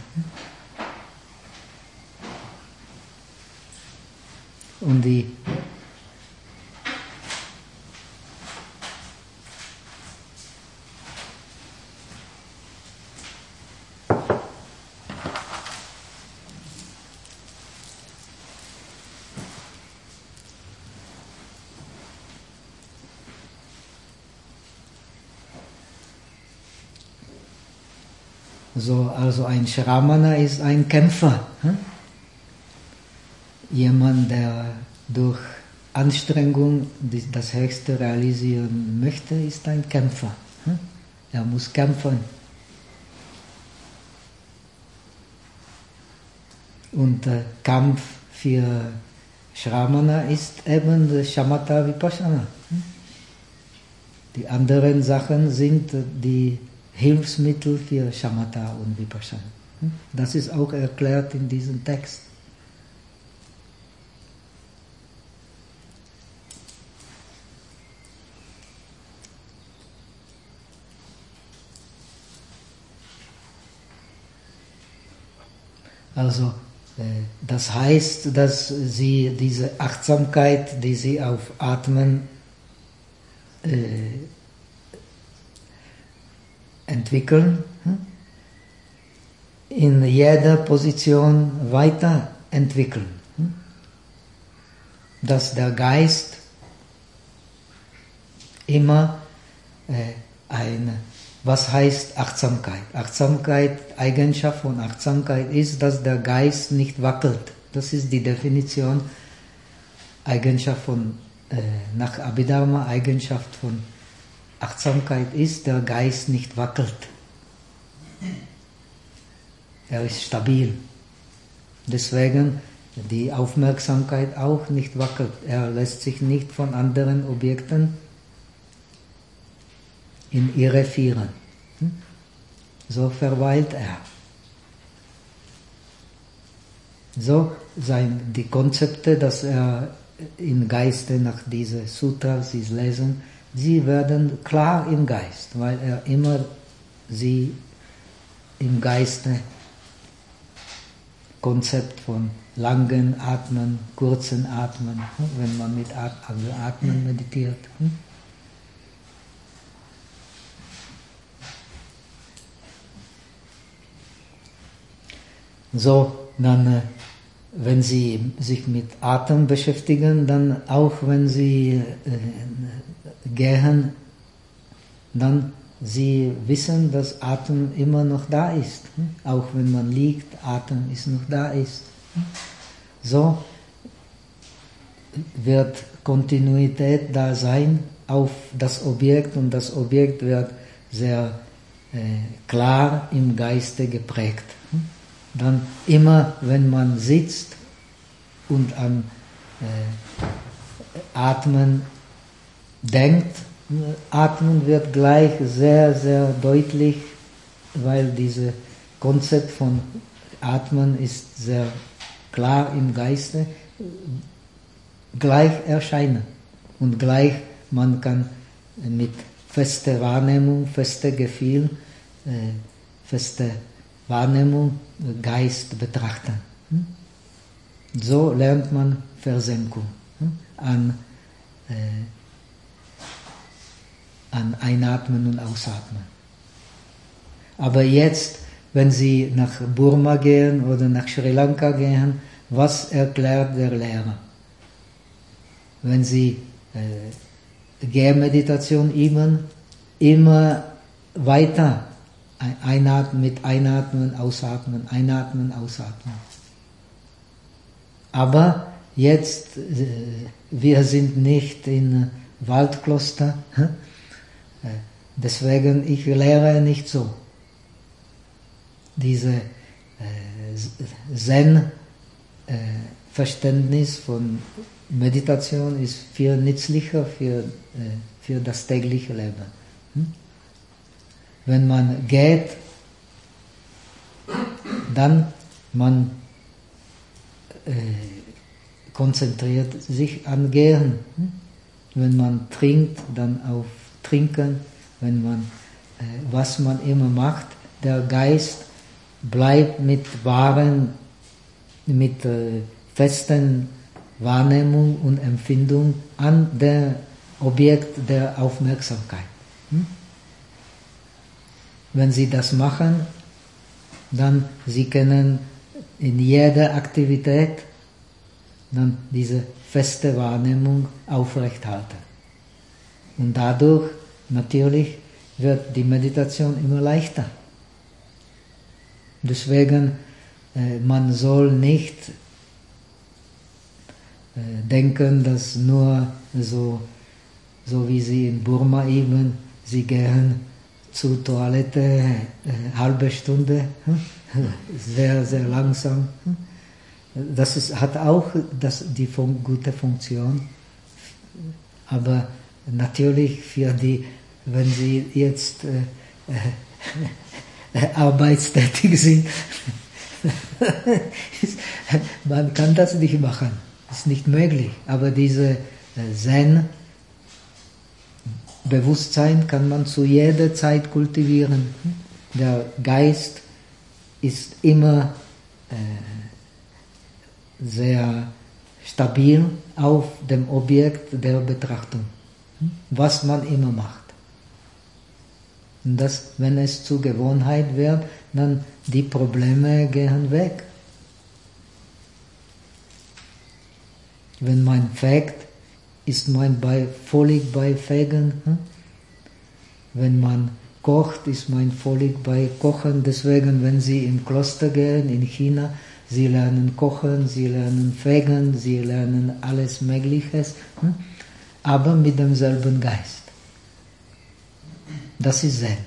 Und die So, also ein Shramana ist ein Kämpfer. Hm? Jemand, der durch Anstrengung das Höchste realisieren möchte, ist ein Kämpfer. Hm? Er muss kämpfen. Und der Kampf für Shramana ist eben der Shamatha Vipassana. Hm? Die anderen Sachen sind die Hilfsmittel für Shamatha und Vipassana. Das ist auch erklärt in diesem Text. Also, das heißt, dass sie diese Achtsamkeit, die sie auf Atmen äh, entwickeln, in jeder Position weiterentwickeln. Dass der Geist immer äh, eine, was heißt Achtsamkeit? Achtsamkeit, Eigenschaft von Achtsamkeit ist, dass der Geist nicht wackelt. Das ist die Definition, Eigenschaft von, äh, nach Abhidharma, Eigenschaft von Achtsamkeit ist, der Geist nicht wackelt. Er ist stabil. Deswegen die Aufmerksamkeit auch nicht wackelt. Er lässt sich nicht von anderen Objekten in Irre führen. So verweilt er. So sein, die Konzepte, dass er im Geiste nach diesen Sutras, sie lesen, sie werden klar im Geist, weil er immer sie im Geiste Konzept von langen Atmen, kurzen Atmen, wenn man mit Atmen meditiert. So, dann, wenn Sie sich mit Atem beschäftigen, dann auch wenn Sie äh, gehen, dann Sie wissen, dass Atem immer noch da ist. Auch wenn man liegt, Atem ist noch da ist. So wird Kontinuität da sein auf das Objekt und das Objekt wird sehr äh, klar im Geiste geprägt. Dann immer, wenn man sitzt und an äh, Atmen denkt, Atmen wird gleich sehr, sehr deutlich, weil dieses Konzept von Atmen ist sehr klar im Geiste, gleich erscheinen. Und gleich man kann mit fester Wahrnehmung, fester Gefühl, äh, fester Wahrnehmung, Geist betrachten. So lernt man Versenkung an äh, an Einatmen und Ausatmen. Aber jetzt, wenn Sie nach Burma gehen oder nach Sri Lanka gehen, was erklärt der Lehrer? Wenn Sie äh, Gehmeditation üben, immer weiter Einatmen, mit Einatmen, Ausatmen, Einatmen, Ausatmen. Aber jetzt, wir sind nicht in Waldkloster, deswegen ich lehre nicht so. Diese Zen-Verständnis von Meditation ist viel nützlicher für, für das tägliche Leben. Wenn man geht, dann man äh, konzentriert sich an Gehen. Wenn man trinkt, dann auf Trinken. Wenn man, äh, was man immer macht, der Geist bleibt mit wahren, mit äh, festen Wahrnehmung und Empfindung an der Objekt der Aufmerksamkeit. Hm? Wenn Sie das machen, dann Sie können in jeder Aktivität dann diese feste Wahrnehmung aufrechthalten. Und dadurch natürlich wird die Meditation immer leichter. Deswegen, äh, man soll nicht äh, denken, dass nur so, so wie Sie in Burma eben, Sie gehen zur Toilette äh, halbe Stunde, sehr, sehr langsam. Das ist, hat auch das, die fun- gute Funktion, aber natürlich für die, wenn Sie jetzt äh, äh, arbeitstätig sind, man kann das nicht machen, ist nicht möglich, aber diese äh, Zen Bewusstsein kann man zu jeder Zeit kultivieren. Der Geist ist immer äh, sehr stabil auf dem Objekt der Betrachtung, was man immer macht. Und das, wenn es zur Gewohnheit wird, dann die Probleme gehen weg. Wenn man fegt, ist man bei, völlig bei Fegen. Hm? Wenn man kocht, ist man völlig bei Kochen. Deswegen, wenn Sie im Kloster gehen, in China, Sie lernen kochen, Sie lernen fegen, Sie lernen alles Mögliche, hm? aber mit demselben Geist. Das ist Zen.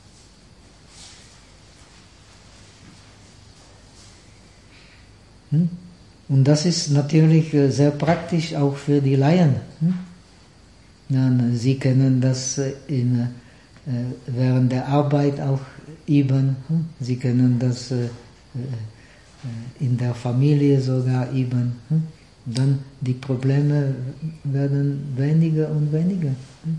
Hm? Und das ist natürlich sehr praktisch auch für die Laien. Hm? Sie können das in, äh, während der Arbeit auch üben. Hm? Sie können das äh, in der Familie sogar üben. Hm? Dann die Probleme werden weniger und weniger. Hm?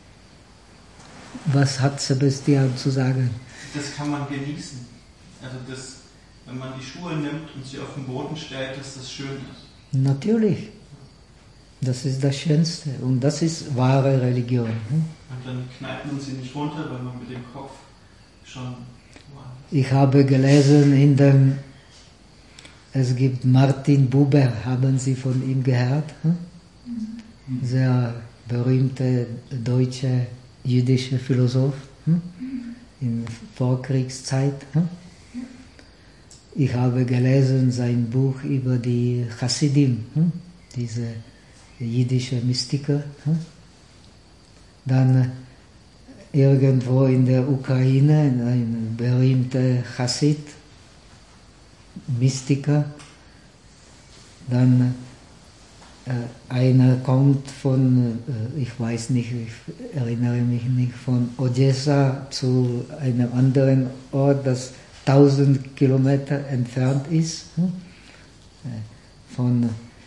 Was hat Sebastian zu sagen? Das kann man genießen. Also das, wenn man die Schuhe nimmt und sie auf den Boden stellt, dass das schön ist. Natürlich. Das ist das Schönste. Und das ist wahre Religion. Hm? Und dann knallt man sie nicht runter, weil man mit dem Kopf schon... Ich habe gelesen in dem... Es gibt Martin Buber, haben Sie von ihm gehört? Hm? Sehr berühmter deutscher jüdischer Philosoph hm? in Vorkriegszeit. Hm? Ich habe gelesen sein Buch über die Hasidim, hm? diese jüdischen Mystiker. Hm? Dann irgendwo in der Ukraine ein berühmter Hasid, Mystiker. Dann äh, einer kommt von, äh, ich weiß nicht, ich erinnere mich nicht, von Odessa zu einem anderen Ort, das tausend Kilometer entfernt ist. Hm? Äh, von,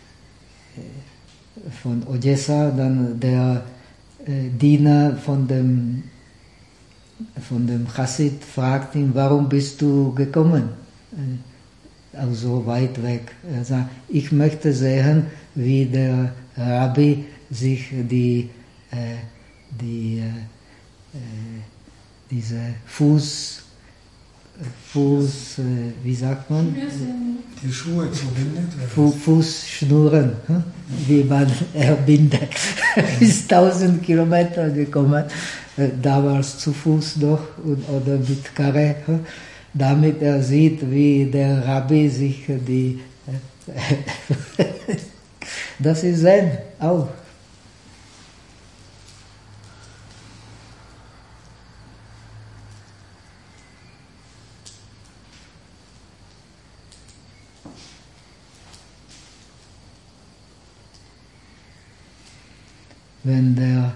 äh, von Odessa, dann der äh, Diener von dem, von dem Chassid fragt ihn, warum bist du gekommen? Äh, Also weit weg. Er sagt, ich möchte sehen, wie der Rabbi sich die, äh, die, äh, diese Fuß, Fuß, äh, wie sagt man? Die Schuhe zubindet? Fu Fußschnüren, hm? Wie man erbindet. Er ist tausend Kilometer gekommen. damals zu Fuß noch oder mit Karre, damit er sieht, wie der Rabbi sich die... Das ist Zen auch. Wenn der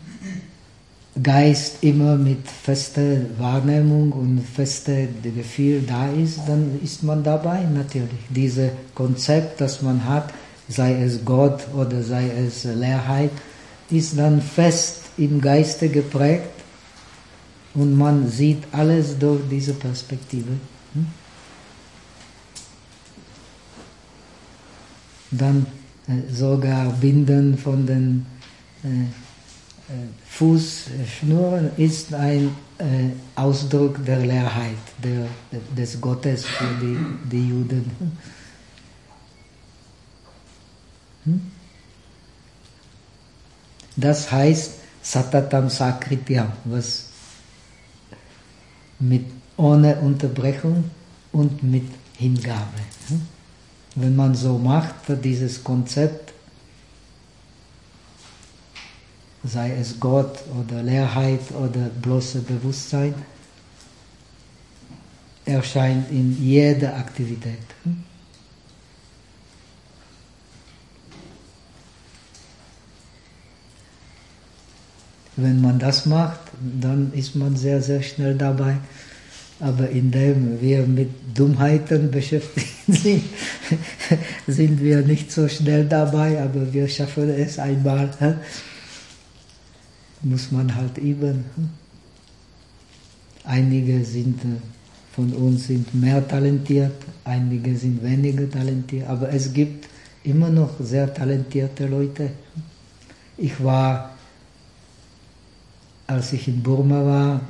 Geist immer mit fester Wahrnehmung und festem Gefühl da ist, dann ist man dabei natürlich. Dieses Konzept, das man hat, sei es Gott oder sei es Leerheit, ist dann fest im Geiste geprägt und man sieht alles durch diese Perspektive. Dann äh, sogar Binden von den äh, Fußschnur ist ein äh, Ausdruck der Leerheit, der, des Gottes für die, die Juden. Hm? Das heißt Satatam Sakrityam, was mit ohne Unterbrechung und mit Hingabe. Hm? Wenn man so macht, dieses Konzept, sei es Gott oder Leerheit oder bloße Bewusstsein, erscheint in jeder Aktivität. Wenn man das macht, dann ist man sehr, sehr schnell dabei. Aber indem wir mit Dummheiten beschäftigt sind, sind wir nicht so schnell dabei, aber wir schaffen es einmal. Muss man halt üben. Einige sind von uns sind mehr talentiert, einige sind weniger talentiert, aber es gibt immer noch sehr talentierte Leute. Ich war, als ich in Burma war,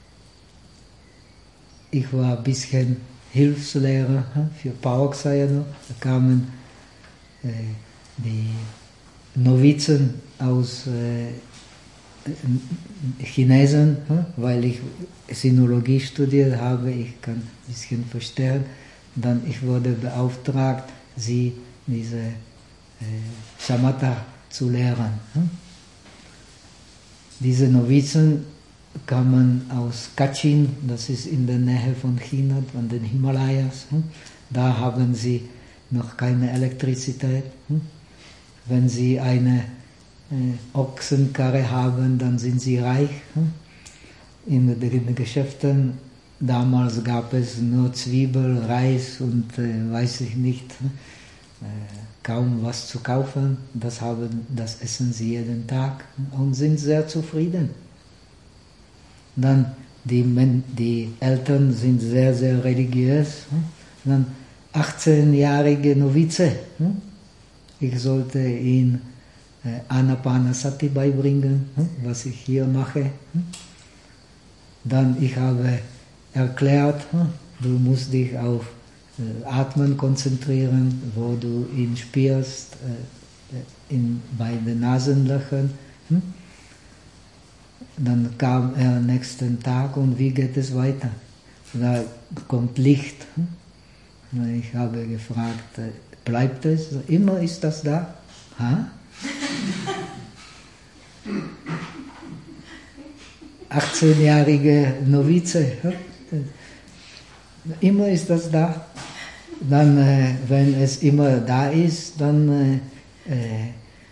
ich war ein bisschen Hilfslehrer für Paoksaya. Da kamen äh, die Novizen aus äh, Chinesen, weil ich Sinologie studiert habe, ich kann ein bisschen verstehen. Dann ich wurde beauftragt, sie diese äh, Shamatha zu lehren. Diese Novizen kamen aus Kachin, das ist in der Nähe von China, von den Himalayas. Da haben sie noch keine Elektrizität. Wenn sie eine Ochsenkarre haben, dann sind sie reich. In den Geschäften damals gab es nur Zwiebel, Reis und äh, weiß ich nicht, äh, kaum was zu kaufen. Das, haben, das essen sie jeden Tag und sind sehr zufrieden. Dann die, die Eltern sind sehr, sehr religiös. Dann achtzehnjährige Novize. Ich sollte ihn Anapanasati beibringen, was ich hier mache. Dann ich habe erklärt, du musst dich auf Atmen konzentrieren, wo du ihn spürst, in, bei den Nasenlöchern. Dann kam er am nächsten Tag und wie geht es weiter? Da kommt Licht. Ich habe gefragt, bleibt es? Immer ist das da? Ha? achtzehnjährige Novize, immer ist das da. Dann, äh, wenn es immer da ist, dann äh, äh,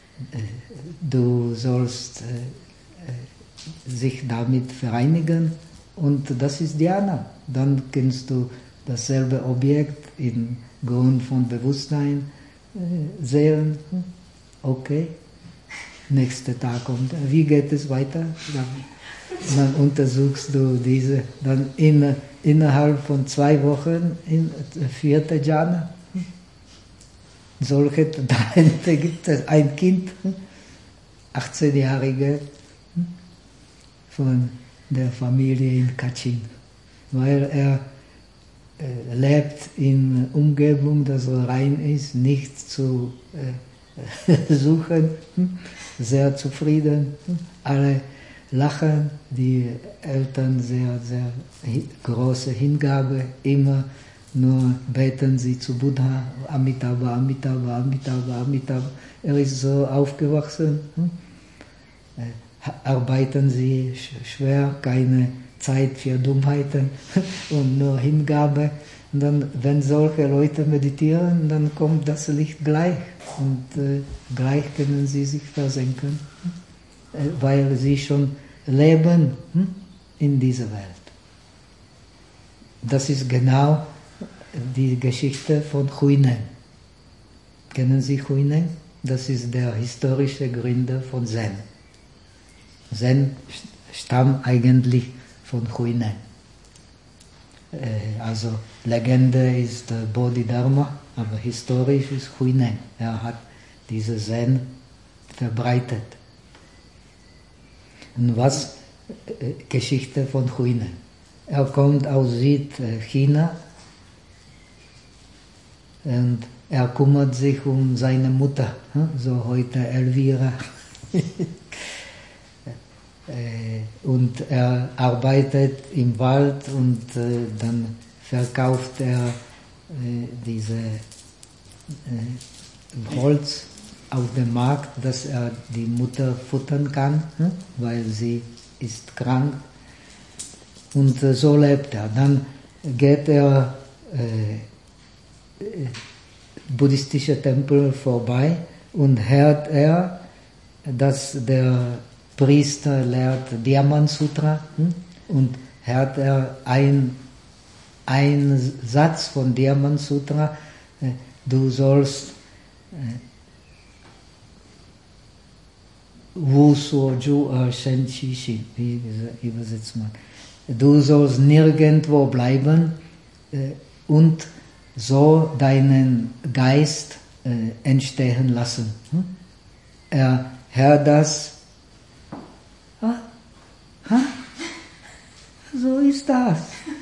du sollst äh, sich damit vereinigen und das ist Dhyana. Dann kannst du dasselbe Objekt im Grund von Bewusstsein äh, sehen. Okay, nächster Tag kommt. Wie geht es weiter? Dann, dann untersuchst du diese. Dann in, innerhalb von zwei Wochen in vierte Jhana. Solche Talente gibt es. Ein Kind, achtzehnjährige, von der Familie in Kachin, weil er äh, lebt in Umgebung, das rein ist, nichts zu äh, suchen, sehr zufrieden. Alle lachen, die Eltern sehr, sehr große Hingabe, immer nur beten sie zu Buddha, Amitabha, Amitabha, Amitabha, Amitabha. Er ist so aufgewachsen, hm? Arbeiten sie schwer, keine Zeit für Dummheiten und nur Hingabe. Und dann, wenn solche Leute meditieren, dann kommt das Licht gleich und äh, gleich können sie sich versenken, äh, weil sie schon leben hm, in dieser Welt. Das ist genau die Geschichte von Huineng. Kennen Sie Huineng? Das ist der historische Gründer von Zen. Zen stammt eigentlich von Huineng. Also Legende ist Bodhidharma, aber historisch ist Huineng. Er hat diese Zen verbreitet. Und was Geschichte von Huineng? Er kommt aus Südchina und er kümmert sich um seine Mutter, so heute Elvira. Und er arbeitet im Wald und äh, dann verkauft er äh, diese äh, Holz auf dem Markt, dass er die Mutter futtern kann, hm? weil sie ist krank. Und äh, so lebt er. Dann geht er äh, buddhistische Tempel vorbei und hört er, dass der Priester lehrt Diamant Sutra hm? und hört er ein, ein Satz von Diamant Sutra, äh, du sollst äh, Wu So Ju Shen Chi Shi, wie übersetzt man? Du sollst nirgendwo bleiben äh, und so deinen Geist äh, entstehen lassen. Hm? Er hört das. Ah, ha? So ist das.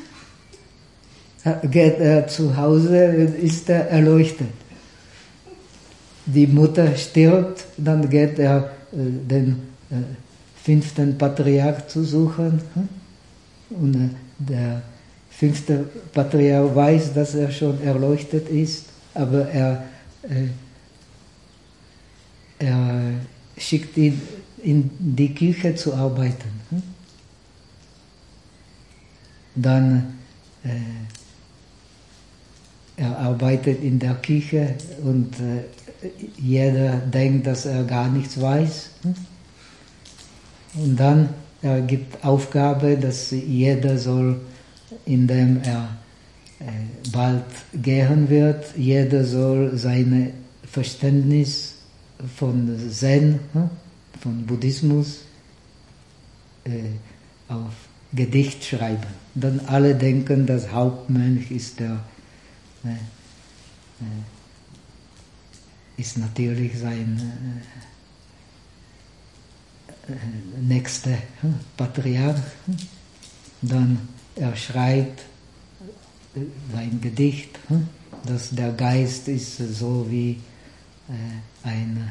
Geht er zu Hause, ist er erleuchtet. Die Mutter stirbt, dann geht er äh, den äh, fünften Patriarch zu suchen. Hm? Und äh, der fünfte Patriarch weiß, dass er schon erleuchtet ist, aber er, äh, er schickt ihn in die Küche zu arbeiten. Dann äh, er arbeitet in der Küche und äh, jeder denkt, dass er gar nichts weiß. Und dann er gibt Aufgabe, dass jeder soll, indem er äh, bald gehen wird, jeder soll sein Verständnis von Zen, von Buddhismus äh, auf Gedicht schreiben. Dann alle denken, das Hauptmönch ist der äh, äh, ist natürlich sein äh, äh, nächster äh, Patriarch. Dann er schreibt äh, sein Gedicht, äh, dass der Geist ist so wie äh, ein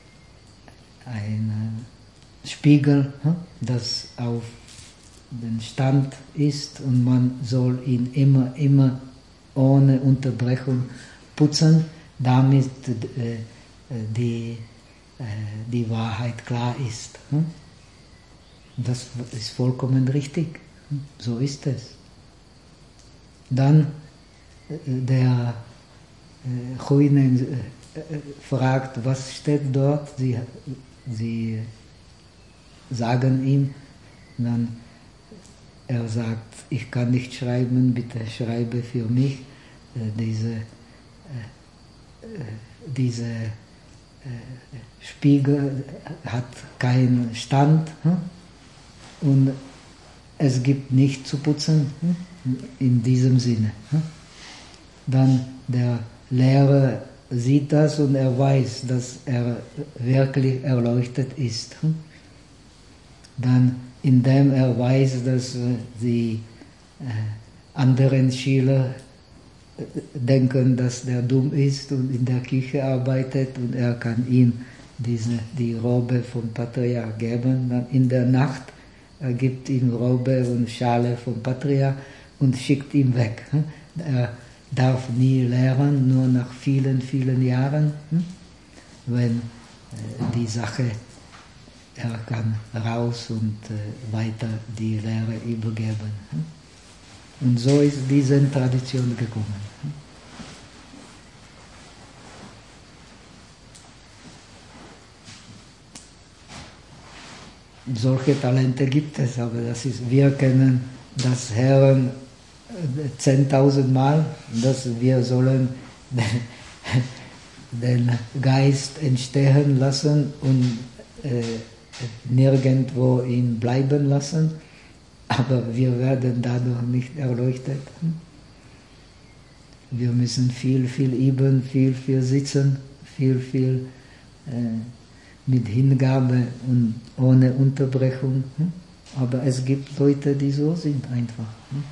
ein Spiegel, das auf den Stand ist und man soll ihn immer, immer ohne Unterbrechung putzen, damit äh, die, äh, die Wahrheit klar ist. Das ist vollkommen richtig, so ist es. Dann äh, der äh, Huineng äh, fragt, was steht dort? Sie, Sie sagen ihm, dann er sagt, ich kann nicht schreiben, bitte schreibe für mich. Äh, diese äh, diese äh, Spiegel hat keinen Stand hm? und es gibt nichts zu putzen hm? in diesem Sinne. Hm? Dann der Lehrer sieht das und er weiß, dass er wirklich erleuchtet ist. Dann, indem er weiß, dass die anderen Schüler denken, dass der dumm ist und in der Küche arbeitet und er kann ihm diese, die Robe vom Patriarch geben, dann in der Nacht er gibt ihm Robe und Schale vom Patriarch und schickt ihn weg. Er darf nie lehren, nur nach vielen, vielen Jahren, wenn die Sache, er kann raus und weiter die Lehre übergeben. Und so ist diese Tradition gekommen. Solche Talente gibt es, aber das ist, wir kennen das Herren zehntausend Mal, dass wir sollen den Geist entstehen lassen und äh, nirgendwo ihn bleiben lassen, aber wir werden dadurch nicht erleuchtet. Wir müssen viel, viel üben, viel, viel sitzen, viel, viel äh, mit Hingabe und ohne Unterbrechung. Aber es gibt Leute, die so sind einfach.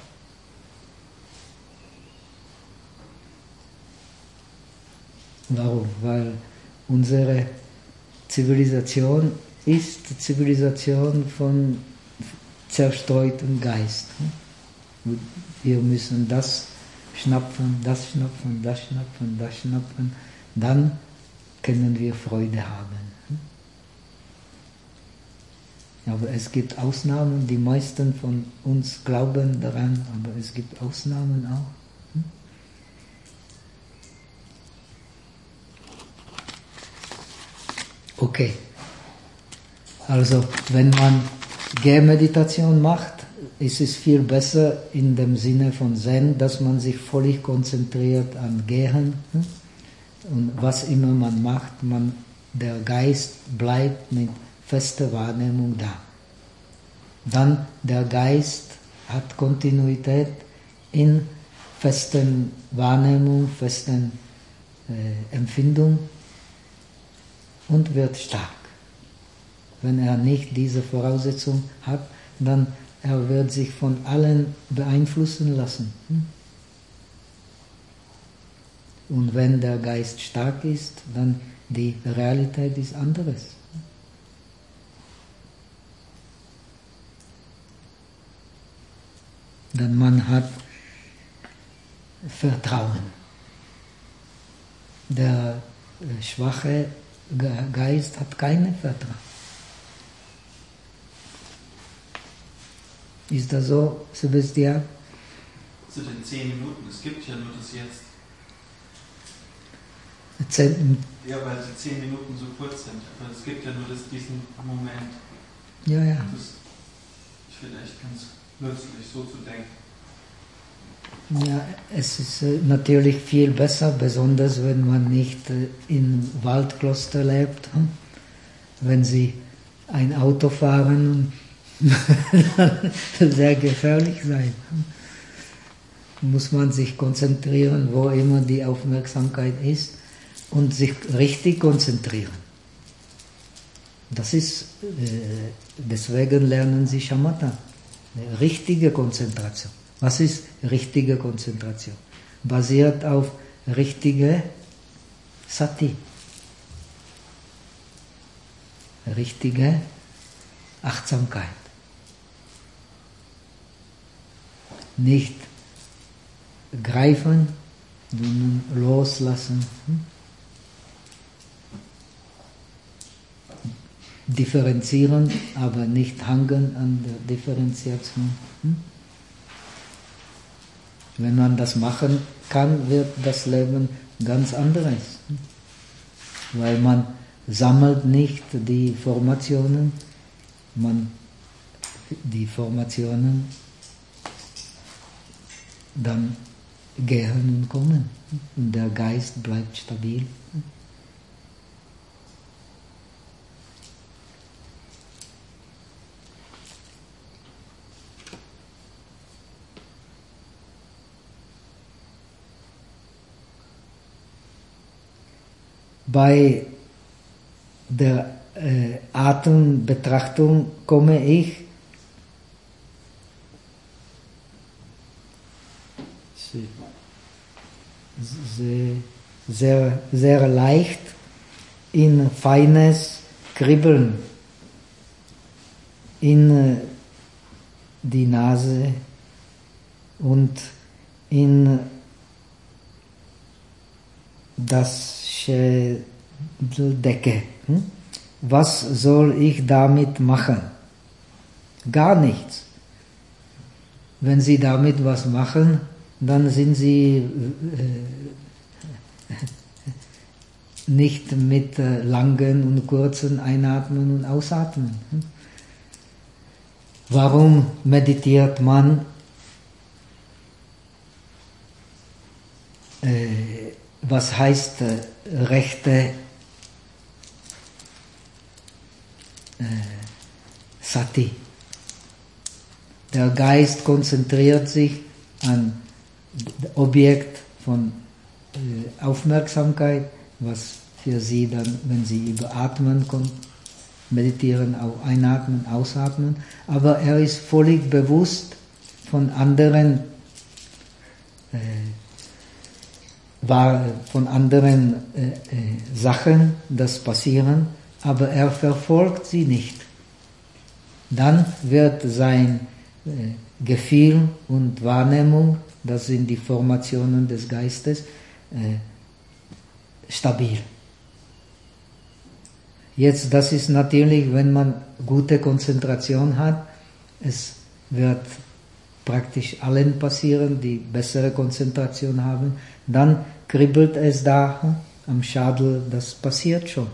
Warum? Weil unsere Zivilisation ist die Zivilisation von zerstreutem Geist. Wir müssen das schnappen, das schnappen, das schnappen, das schnappen, dann können wir Freude haben. Aber es gibt Ausnahmen, die meisten von uns glauben daran, aber es gibt Ausnahmen auch. Okay, also wenn man Gehmeditation macht, ist es viel besser in dem Sinne von Zen, dass man sich völlig konzentriert an Gehen und was immer man macht, man, der Geist bleibt mit fester Wahrnehmung da. Dann der Geist hat Kontinuität in festen Wahrnehmung, festen äh, Empfindung und wird stark. Wenn er nicht diese Voraussetzung hat, dann er wird sich von allen beeinflussen lassen. Und wenn der Geist stark ist, dann die Realität ist anderes. Dann man hat Vertrauen. Der schwache Geist hat kein Vertrauen. Ist das so, Sebastian? Zu den zehn Minuten, es gibt ja nur das Jetzt. Zehn, ja, weil die zehn Minuten so kurz sind, aber es gibt ja nur das, diesen Moment. Ja, ja. Das ist vielleicht ganz nützlich, so zu denken. Ja, es ist natürlich viel besser, besonders wenn man nicht im Waldkloster lebt. Wenn Sie ein Auto fahren, dann sehr gefährlich sein. Muss man sich konzentrieren, wo immer die Aufmerksamkeit ist und sich richtig konzentrieren. Das ist, deswegen lernen Sie Shamatha, eine richtige Konzentration. Was ist richtige Konzentration? Basiert auf richtige Sati, richtige Achtsamkeit. Nicht greifen, sondern loslassen. Differenzieren, aber nicht hangen an der Differenziation. Wenn man das machen kann, wird das Leben ganz anderes. Weil man sammelt nicht die Formationen, man die Formationen dann gehen und kommen. Und der Geist bleibt stabil. Bei der äh, Atembetrachtung komme ich sehr, sehr, sehr leicht in feines Kribbeln, in die Nase und in das Schädeldecke. Was soll ich damit machen? Gar nichts. Wenn Sie damit was machen, dann sind Sie nicht mit langen und kurzen Einatmen und Ausatmen. Warum meditiert man? Was heißt rechte Sati? Der Geist konzentriert sich an das Objekt von Aufmerksamkeit, was für Sie dann, wenn Sie über Atmen meditieren, auch einatmen, ausatmen, aber er ist völlig bewusst von anderen äh, war, von anderen äh, äh, Sachen, das passieren, aber er verfolgt sie nicht. Dann wird sein äh, Gefühl und Wahrnehmung, das sind die Formationen des Geistes, äh, stabil. Jetzt, das ist natürlich, wenn man gute Konzentration hat, es wird praktisch allen passieren, die bessere Konzentration haben, dann kribbelt es da am Schädel, das passiert schon.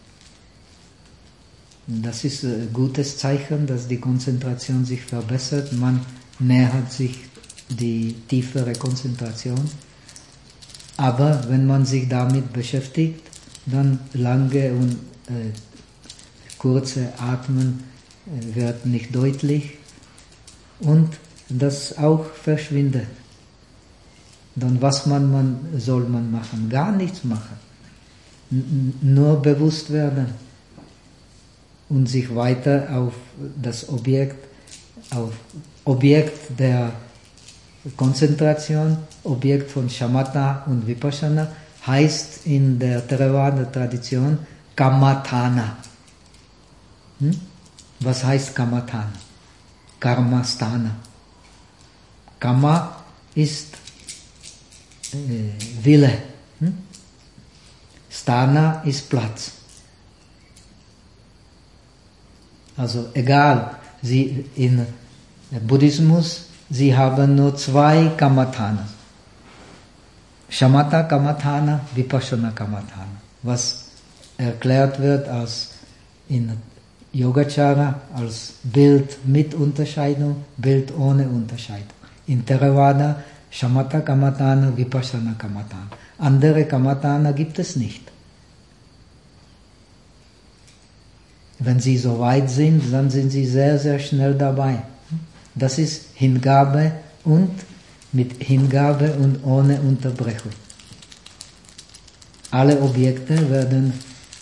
Das ist ein gutes Zeichen, dass die Konzentration sich verbessert, man nähert sich die tiefere Konzentration. Aber wenn man sich damit beschäftigt, dann lange und äh, kurze Atmen äh, wird nicht deutlich und das auch verschwindet. Dann was man, man soll man machen? Gar nichts machen. N- nur bewusst werden und sich weiter auf das Objekt, auf Objekt der Konzentration, Objekt von Shamatha und Vipassana, heißt in der Theravada-Tradition Kammatthana. Hm? Was heißt Kammatthana? Karmasthana. Karma ist äh, Wille. Hm? Sthana ist Platz. Also egal, Sie in Buddhismus, Sie haben nur zwei Kammatthanas. Shamatha Kammatthana, Vipassana Kammatthana. Was erklärt wird als in Yogacara als Bild mit Unterscheidung, Bild ohne Unterscheidung. In Theravada, Shamatha Kammatthana, Vipassana Kammatthana. Andere Kammatthana gibt es nicht. Wenn Sie so weit sind, dann sind Sie sehr, sehr schnell dabei. Das ist Hingabe und mit Hingabe und ohne Unterbrechung. Alle Objekte werden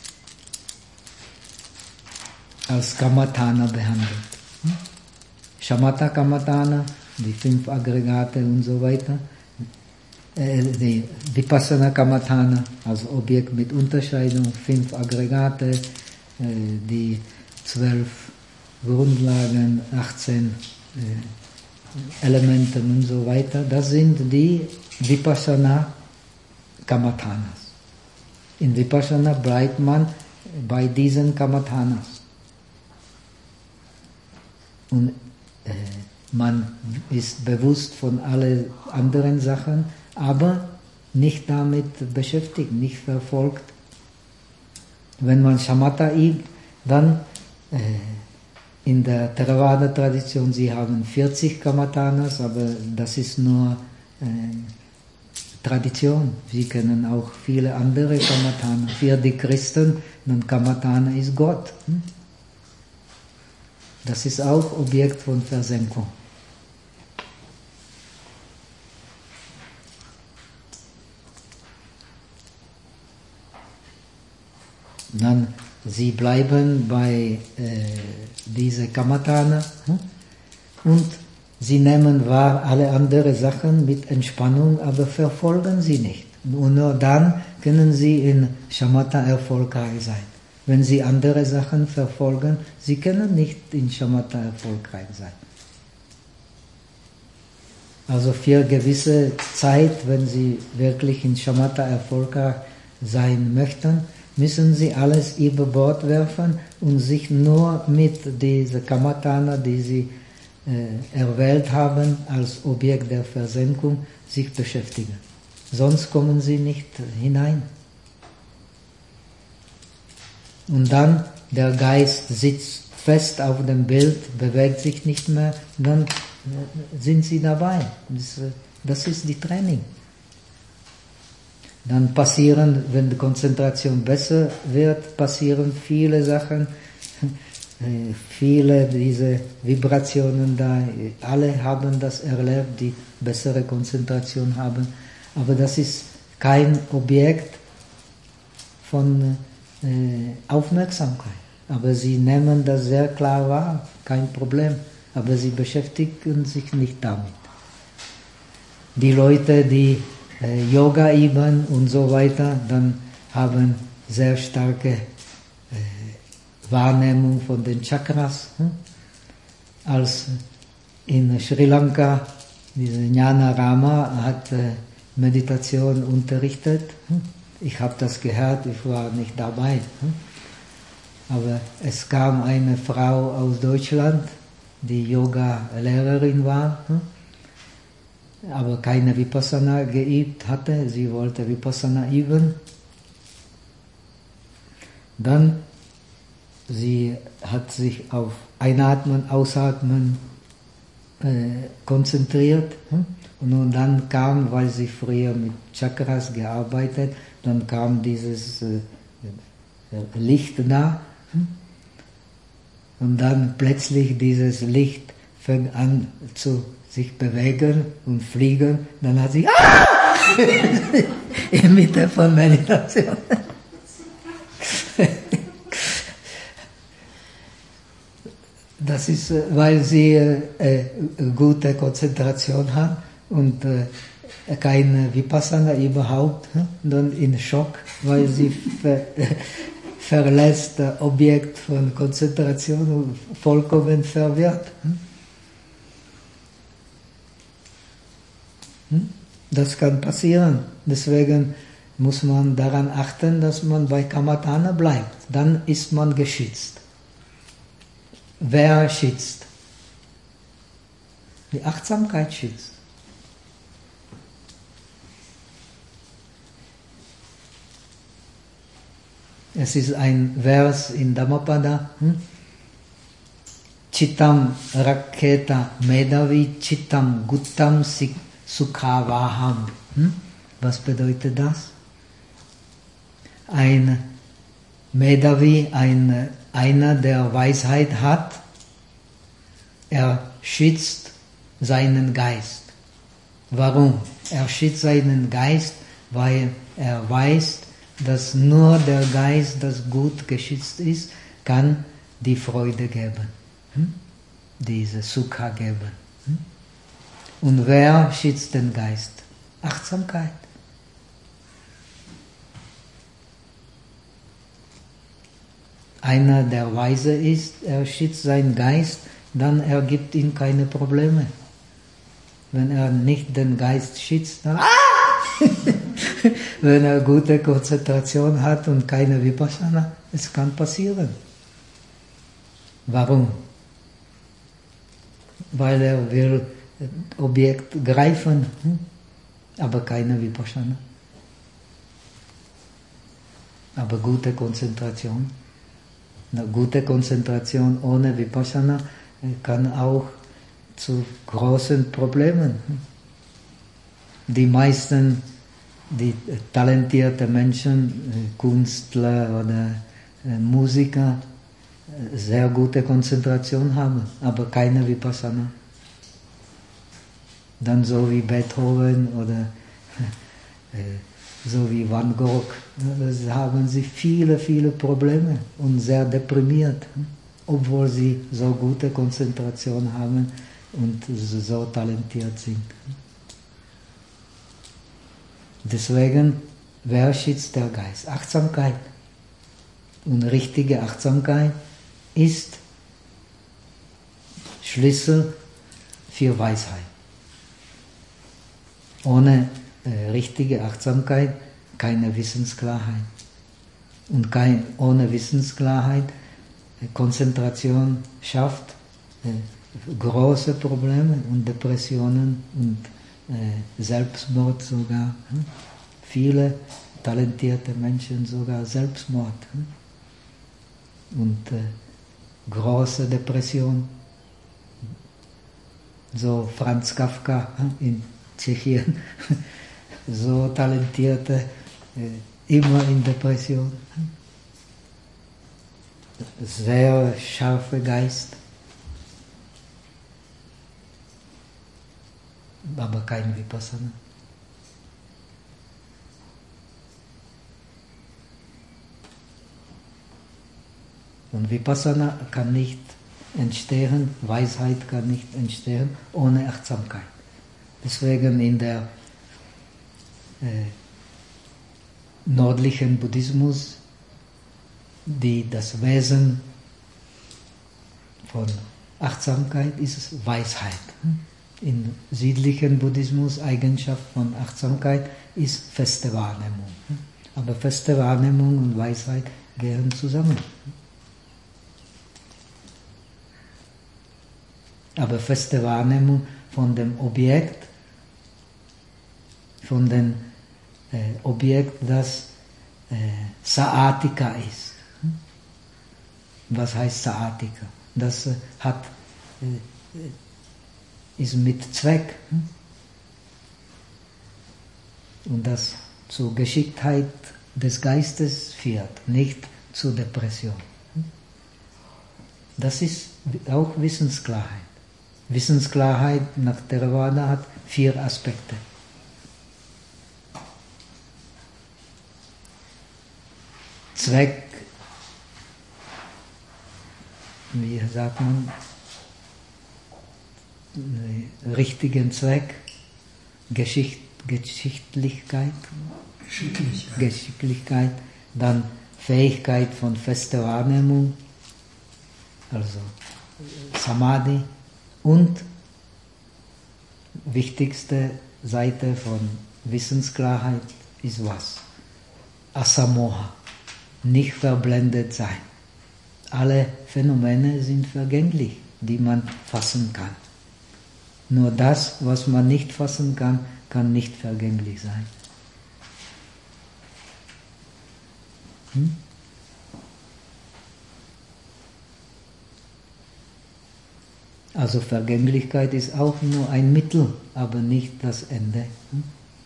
als Kammatthana behandelt. Shamatha Kammatthana, die fünf Aggregate und so weiter. Die Vipassana Kammatthana, also Objekt mit Unterscheidung, fünf Aggregate, die zwölf Grundlagen, achtzehn Elemente und so weiter. Das sind die Vipassana Kammatthanas. In Vipassana bleibt man bei diesen Kammatthanas. Und äh, man ist bewusst von allen anderen Sachen, aber nicht damit beschäftigt, nicht verfolgt. Wenn man Shamatha übt, dann äh, in der Theravada-Tradition, sie haben vierzig Kammatthanas, aber das ist nur äh, Tradition. Sie kennen auch viele andere Kammatthana. Für die Christen, dann Kammatthana ist Gott. Hm? Das ist auch Objekt von Versenkung. Dann sie bleiben bei äh, dieser Kammatthana hm? und sie nehmen wahr alle anderen Sachen mit Entspannung, aber verfolgen sie nicht. Und nur dann können sie in Shamatha erfolgreich sein. Wenn sie andere Sachen verfolgen, sie können nicht in Shamatha erfolgreich sein. Also für gewisse Zeit, wenn Sie wirklich in Shamatha erfolgreich sein möchten, müssen Sie alles über Bord werfen und sich nur mit dieser Kammatthana, die Sie äh, erwählt haben, als Objekt der Versenkung, sich beschäftigen. Sonst kommen Sie nicht hinein. Und dann der Geist sitzt fest auf dem Bild, bewegt sich nicht mehr, dann sind Sie dabei. Das, das ist die Training. Dann passieren, wenn die Konzentration besser wird, passieren viele Sachen, viele diese Vibrationen da, alle haben das erlebt, die bessere Konzentration haben. Aber das ist kein Objekt von äh, Aufmerksamkeit. Aber sie nehmen das sehr klar wahr, kein Problem. Aber sie beschäftigen sich nicht damit. Die Leute, die äh, Yoga üben und so weiter, dann haben sehr starke äh, Wahrnehmung von den Chakras. Hm? Als in Sri Lanka, diese Jnana Rama hat äh, Meditation unterrichtet. Hm? Ich habe das gehört, ich war nicht dabei. Hm? Aber es kam eine Frau aus Deutschland, die Yoga-Lehrerin war, hm? aber keine Vipassana geübt hatte. Sie wollte Vipassana üben. Dann sie hat sich auf Einatmen, Ausatmen äh, konzentriert. Hm? Und dann kam, weil sie früher mit Chakras gearbeitet, dann kam dieses äh, Licht da. Hm? Und dann plötzlich dieses Licht fängt an zu sich bewegen und fliegen. Dann hat sie ah! in Mitte von Meditation. Das ist, weil sie äh, gute Konzentration hat und äh, keine Vipassana überhaupt, hm? Dann in Schock, weil sie ver, verlässt das Objekt von Konzentration und vollkommen verwirrt. Hm? Das kann passieren. Deswegen muss man daran achten, dass man bei Kammatthana bleibt. Dann ist man geschützt. Wer schützt? Die Achtsamkeit schützt. Es ist ein Vers in Dhammapada. Hm? Chittam raketa medavi chittam guttam sukhavaham. Hm? Was bedeutet das? Ein Medavi, ein, einer, der Weisheit hat, er schützt seinen Geist. Warum? Er schützt seinen Geist, weil er weiß, dass nur der Geist, das gut geschützt ist, kann die Freude geben, hm? diese Sukha geben. Hm? Und wer schützt den Geist? Achtsamkeit. Einer, der weise ist, er schützt seinen Geist, dann ergibt ihn keine Probleme. Wenn er nicht den Geist schützt, dann wenn er gute Konzentration hat und keine Vipassana, es kann passieren. Warum? Weil er will Objekt greifen, hm? aber keine Vipassana. Aber gute Konzentration. Eine gute Konzentration ohne Vipassana kann auch zu großen Problemen. Die meisten, die talentierten Menschen, Künstler oder Musiker, sehr gute Konzentration haben, aber keine Vipassana. Dann so wie Beethoven oder so wie Van Gogh, da haben sie viele, viele Probleme und sehr deprimiert, obwohl sie so gute Konzentration haben und so talentiert sind. Deswegen, wer schützt der Geist? Achtsamkeit. Und richtige Achtsamkeit ist Schlüssel für Weisheit. Ohne äh, richtige Achtsamkeit keine Wissensklarheit. Und kein, ohne Wissensklarheit äh, Konzentration schafft äh, große Probleme und Depressionen und äh, Selbstmord sogar. Hm? Viele talentierte Menschen sogar Selbstmord. Hm? Und äh, große Depression. So Franz Kafka hm? in Tschechien, so talentierte, äh, immer in Depression. Hm? Sehr scharfer Geist. Aber kein Vipassana. Und Vipassana kann nicht entstehen, Weisheit kann nicht entstehen ohne Achtsamkeit. Deswegen in der äh, nördlichen Buddhismus, die das Wesen von Achtsamkeit ist Weisheit. Im südlichen Buddhismus Eigenschaft von Achtsamkeit ist feste Wahrnehmung. Aber feste Wahrnehmung und Weisheit gehören zusammen. Aber feste Wahrnehmung von dem Objekt, von dem äh, Objekt, das äh, Saatika ist. Was heißt Saatika? Das äh, hat, äh, ist mit Zweck. Und das zur Geschicktheit des Geistes führt, nicht zur Depression. Das ist auch Wissensklarheit. Wissensklarheit nach Theravada hat vier Aspekte. Zweck, wie sagt man, richtigen Zweck, Geschicht, Geschichtlichkeit, Geschicklichkeit. Geschicklichkeit, dann Fähigkeit von fester Wahrnehmung, also Samadhi, und wichtigste Seite von Wissensklarheit ist was? Asamoha, nicht verblendet sein. Alle Phänomene sind vergänglich, die man fassen kann. Nur das, was man nicht fassen kann, kann nicht vergänglich sein. Hm? Also Vergänglichkeit ist auch nur ein Mittel, aber nicht das Ende. Hm?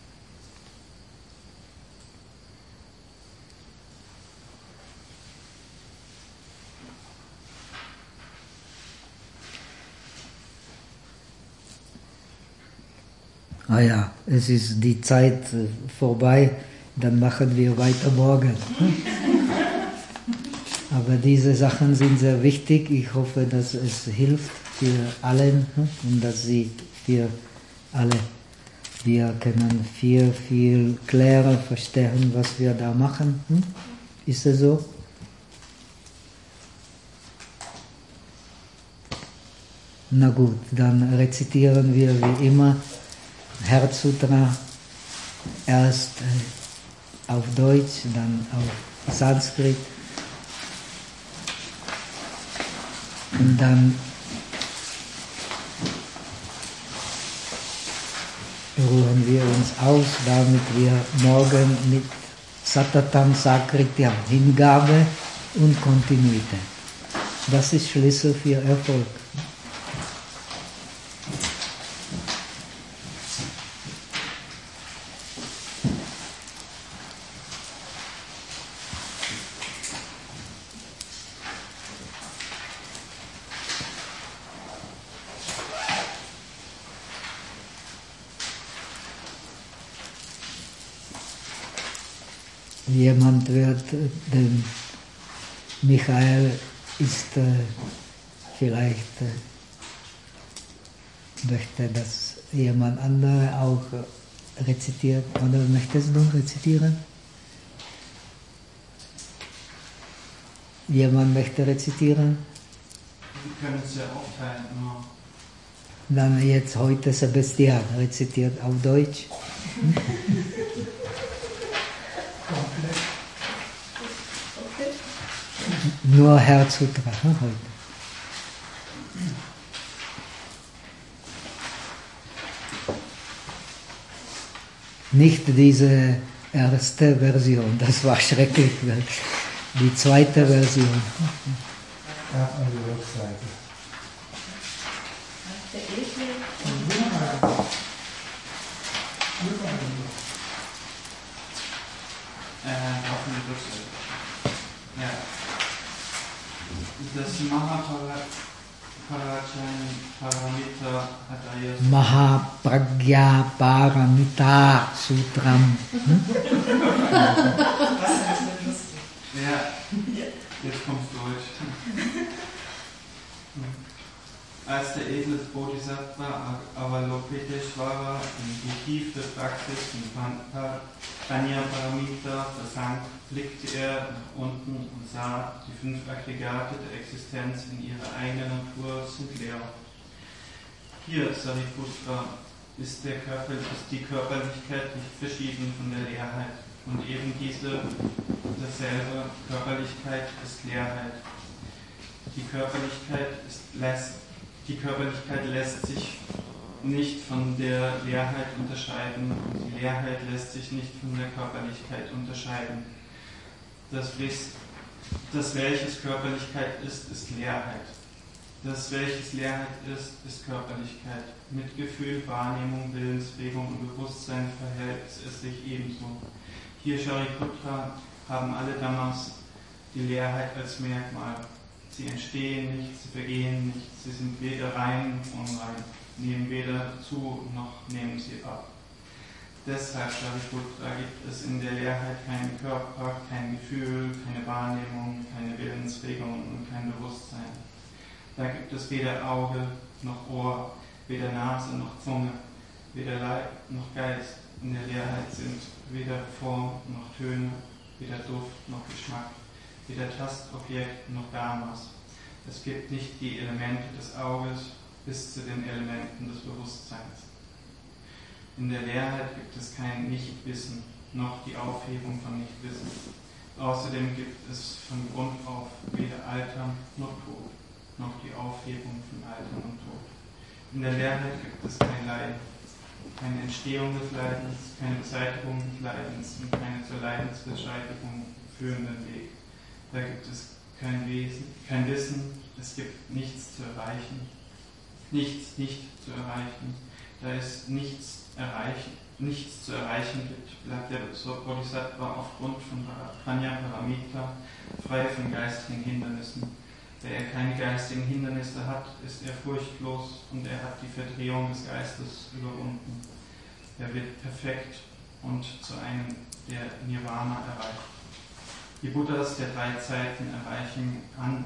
Ah ja, es ist die Zeit vorbei, dann machen wir weiter morgen. Aber diese Sachen sind sehr wichtig. Ich hoffe, dass es hilft für alle und dass sie für alle, wir können viel, viel klarer verstehen, was wir da machen. Ist es so? Na gut, dann rezitieren wir wie immer Herzsutra, erst auf Deutsch, dann auf Sanskrit und dann ruhen wir uns aus, damit wir morgen mit Satatam Sakrityam, Hingabe und Kontinuität. Das ist Schlüssel für Erfolg. Jemand wird, denn Michael ist äh, vielleicht, äh, möchte, dass jemand andere auch äh, rezitiert, oder möchtest du rezitieren? Jemand möchte rezitieren? Wir können es ja aufteilen, nur Dann jetzt heute Sebastian rezitiert auf Deutsch. Nur Herzsutra heute. Nicht diese erste Version, das war schrecklich. Die zweite Version. Ja, an die Rückseite. Äh, auf die Rückseite. Ja. Das Mahaparamita hat er jetzt. Mahapragya Paramita Sutram. Hm? Ja, jetzt kommt's Deutsch. Als der edle Bodhisattva Avalokiteshvara in die tiefe Praxis von Prajnaparamita versank, blickte er nach unten und sah, die fünf Aggregate der Existenz in ihrer eigenen Natur sind leer. Hier, Sariputra, ist, der Körper, ist die Körperlichkeit nicht verschieden von der Leerheit. Und eben diese, dasselbe Körperlichkeit ist Leerheit. Die Körperlichkeit ist lässt, die Körperlichkeit lässt sich nicht von der Leerheit unterscheiden und die Leerheit lässt sich nicht von der Körperlichkeit unterscheiden. Das, das welches Körperlichkeit ist, ist Leerheit. Das welches Leerheit ist, ist Körperlichkeit. Mitgefühl, Wahrnehmung, Willensregung und Bewusstsein verhält es sich ebenso. Hier, Shariputra, haben alle Dhammas die Leerheit als Merkmal. Sie entstehen nicht, sie vergehen nicht, sie sind weder rein noch unrein, nehmen weder zu noch nehmen sie ab. Deshalb, Shariputra, gibt es in der Leerheit keinen Körper, kein Gefühl, keine Wahrnehmung, keine Willensregung und kein Bewusstsein. Da gibt es weder Auge noch Ohr, weder Nase noch Zunge, weder Leib noch Geist. In der Leerheit sind weder Form noch Töne, weder Duft noch Geschmack, weder Tastobjekt noch Dhammas. Es gibt nicht die Elemente des Auges bis zu den Elementen des Bewusstseins. In der Leerheit gibt es kein Nichtwissen, noch die Aufhebung von Nichtwissen. Außerdem gibt es von Grund auf weder Alter noch Tod, noch die Aufhebung von Alter und Tod. In der Leerheit gibt es kein Leiden, keine Entstehung des Leidens, keine Beseitigung des Leidens und keine zur Leidensbeseitigung führenden Weg. Da gibt es kein Wesen, kein Wissen, es gibt nichts zu erreichen, nichts nicht zu erreichen. Da es nichts, erreichen, nichts zu erreichen gibt, bleibt der Bodhisattva aufgrund von Prajnaparamita frei von geistigen Hindernissen. Da er keine geistigen Hindernisse hat, ist er furchtlos und er hat die Verdrehung des Geistes überwunden. Er wird perfekt und zu einem der Nirvana erreicht. Die Buddhas der drei Zeiten erreichen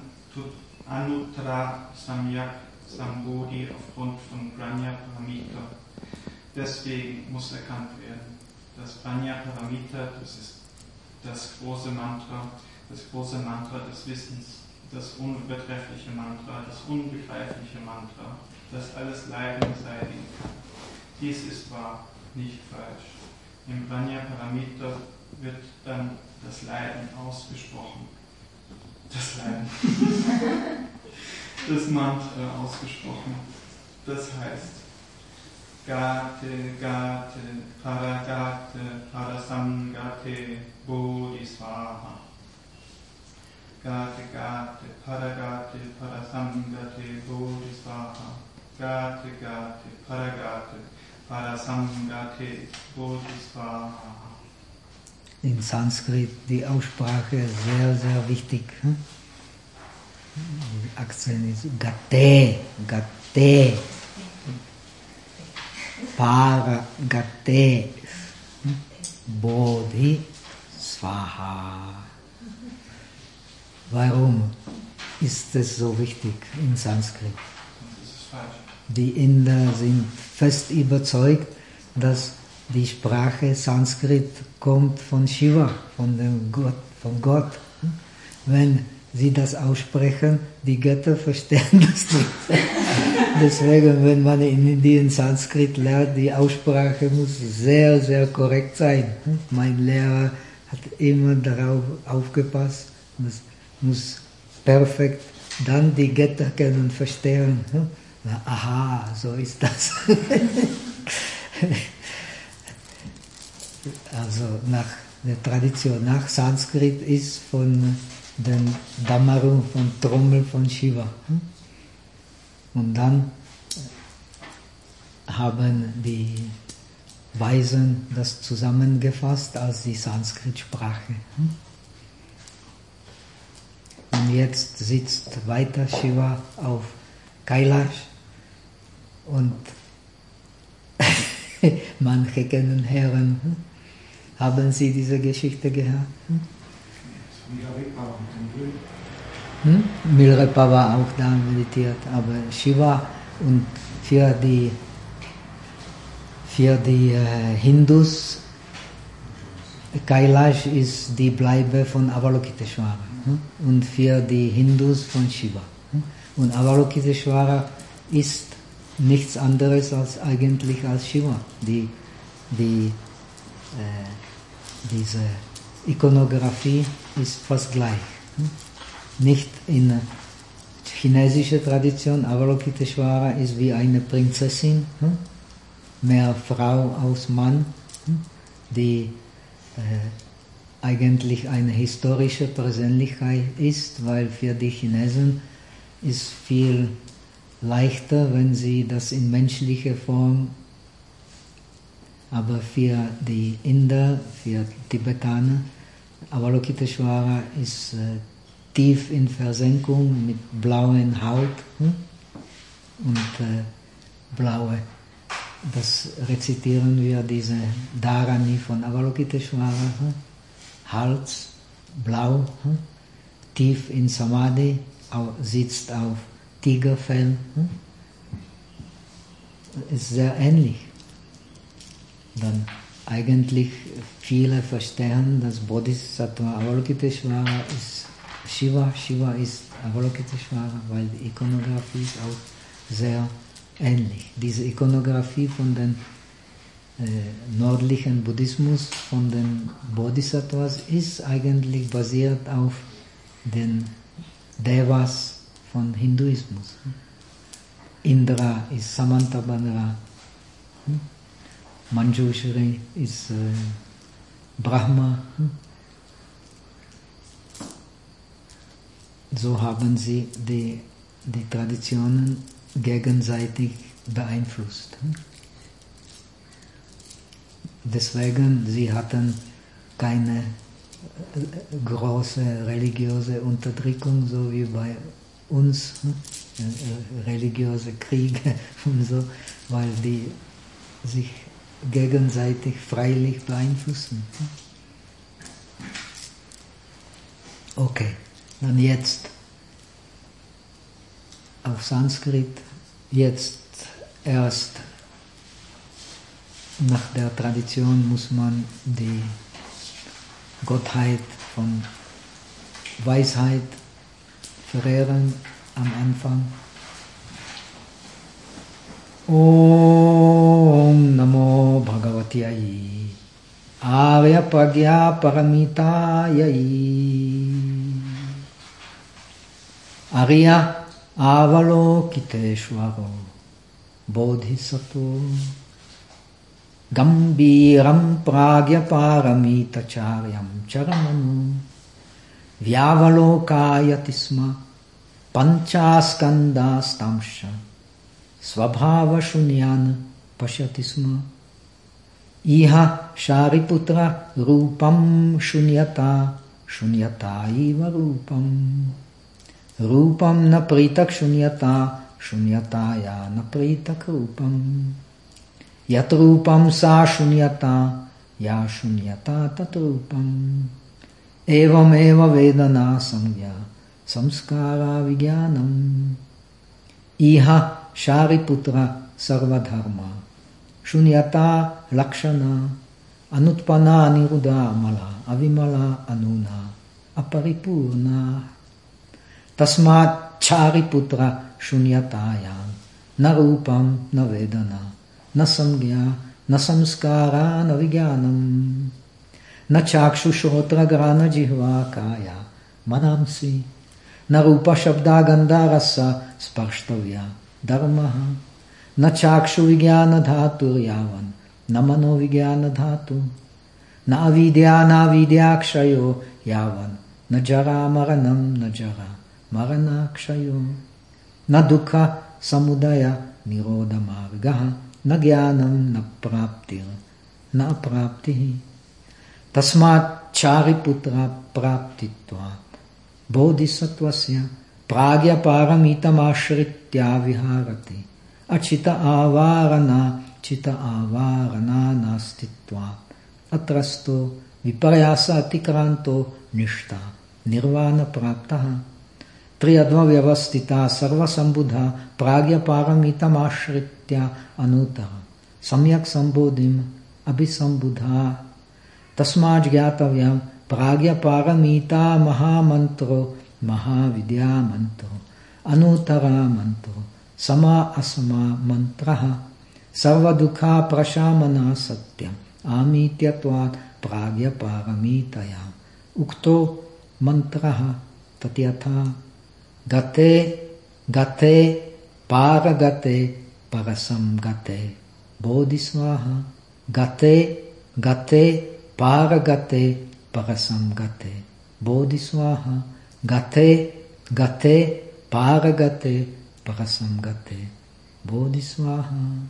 Anuttara Samyak Sambodhi aufgrund von Prajnaparamita. Deswegen muss erkannt werden, dass Prajnaparamita, das ist das große Mantra, das große Mantra des Wissens, das unübertreffliche Mantra, das unbegreifliche Mantra, das alles Leiden beseitigen kann. Dies ist wahr, nicht falsch. Im Prajnaparamita wird dann das Leiden ausgesprochen. Das Leiden. Das Mantra ausgesprochen. Das heißt Gate, Gate, Paragate, Parasamgate, Bodhisvaha. Gate, Gate, Paragate, Parasamgate, Bodhisvaha. Gate, Gate, Paragate, Parasamgate, Bodhisvaha. In Sanskrit die Aussprache ist sehr, sehr wichtig. Die Akzent ist Gate, Gate, Paragate, Bodhisvaha. Warum ist es so wichtig in Sanskrit? Die Inder sind fest überzeugt, dass die Sprache Sanskrit kommt von Shiva, von dem Gott, von Gott. Wenn sie das aussprechen, die Götter verstehen das nicht. Deswegen, wenn man in Indien Sanskrit lernt, die Aussprache muss sehr, sehr korrekt sein. Mein Lehrer hat immer darauf aufgepasst, es muss perfekt dann die Götter können verstehen. Aha, so ist das. Also nach der Tradition, nach Sanskrit ist von den Damaru, von Trommel von Shiva. Und dann haben die Weisen das zusammengefasst als die Sanskrit-Sprache. Und jetzt sitzt weiter Shiva auf Kailash und manche kennen Herren. Haben Sie diese Geschichte gehört? Hm? Milarepa war auch da meditiert, aber Shiva und für die, für die äh, Hindus Kailash ist die Bleibe von Avalokiteshvara, hm? und für die Hindus von Shiva. Hm? Und Avalokiteshvara ist nichts anderes als eigentlich als Shiva. Die, die, äh, diese Ikonographie ist fast gleich. Hm? Nicht in der chinesischen Tradition, Avalokiteshvara ist wie eine Prinzessin, hm? mehr Frau als Mann, hm? die äh, eigentlich eine historische Persönlichkeit ist, weil für die Chinesen ist viel leichter, wenn sie das in menschlicher Form, aber für die Inder, für Tibetaner, Avalokiteshvara ist äh, tief in Versenkung mit blauen Haut, hm? und äh, blaue, das rezitieren wir, diese Dharani von Avalokiteshvara, hm? Hals, blau, hm? tief in Samadhi, sitzt auf Tigerfell, hm? ist sehr ähnlich. Dann eigentlich viele verstehen, dass Bodhisattva Avalokiteshvara ist Shiva, Shiva ist Avalokiteshvara, weil die Ikonografie ist auch sehr ähnlich. Diese Ikonografie von den äh, nördlichen Buddhismus, von den Bodhisattvas, ist eigentlich basiert auf den Devas von Hinduismus. Indra ist Samantabhadra, Manjushri ist äh, Brahma. So haben sie die, die Traditionen gegenseitig beeinflusst. Deswegen, sie hatten keine große religiöse Unterdrückung, so wie bei uns, religiöse Kriege und so, weil die sich gegenseitig freilich beeinflussen. Okay. Dann jetzt auf Sanskrit, jetzt erst nach der Tradition muss man die Gottheit von Weisheit verehren am Anfang. Om Namo Bhagavati Arya Pragya Paramitayai Arya Avalokiteshvaro Bodhisattva Gambiram Pragya Paramitacharyam Charamanu Vyavalokayatisma Panchaskandastamsha Svabhava Shunyana Pashatisma Iha Shariputra Rupam Shunyata Shunyata Iva Rupam Rupam na pritak shunyata, shunyataya na pritak rupam. Yat rupam sa shunyata, ya shunyata tat rupam. Evam eva vedana samya, samskara vigyanam. Iha shariputra sarvadharma, shunyata lakshana, anutpana niruddha amala, avimala anuna, aparipurna. Tasmat Chariputra Shunyatayam na rupam, na vedana, na samgya, na samskara, na vijnanam, na chakshushotra grana jihva kaya, manamsi, na rupa shabda gandha rasa sparštavya dharmaha, na chakshu vijnana dhatu yavan, na mano vijnana dhatu, na avidya na avidyakshayo yavan, na jara maranam na jara marana kshayo, na dukha samudaya nirodha margaha, na jnanam na praptir na apraptihi, tasmat chariputra praptitvat bodhisattvasya pragya paramitamasharitya viharati achita avarana chita avarana nastitvat atrasto viparyasa atikranto nishta nirvana praptaha triyadva vyavastita sarva sambudha pragya paramitamasharitya anutara samyak sambodhim abhisambudha tasmad jnatavyam pragya paramita mahamantro mahavidya mantro anutara mantro sama asama mantraha sarva dukha prashamana satyam amityatvat pragya paramitaya ukto mantraha tatyatha gate gate paragate parasam gate bodhisvaha gate gate paragate parasam gate bodhisvaha gate gate paragate parasam gate bodhisvaha.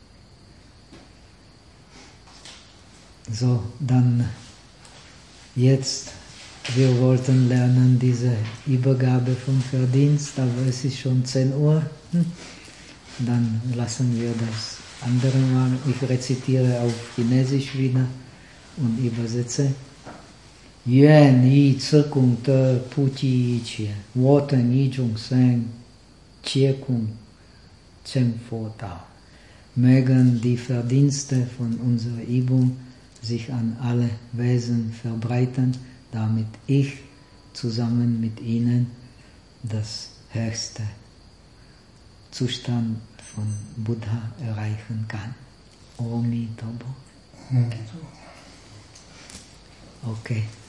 So, dann jetzt, wir wollten lernen diese Übergabe vom Verdienst, aber es ist schon zehn Uhr. Dann lassen wir das andere mal. Ich rezitiere auf Chinesisch wieder und übersetze. Yuan yi zikung de pu ji qie, wo ten yi zhong seng, qie kung chen fo dao. Mögen die Verdienste von unserer Übung sich an alle Wesen verbreiten, damit ich zusammen mit ihnen das höchste Zustand von Buddha erreichen kann. Omi Tobo. Okay.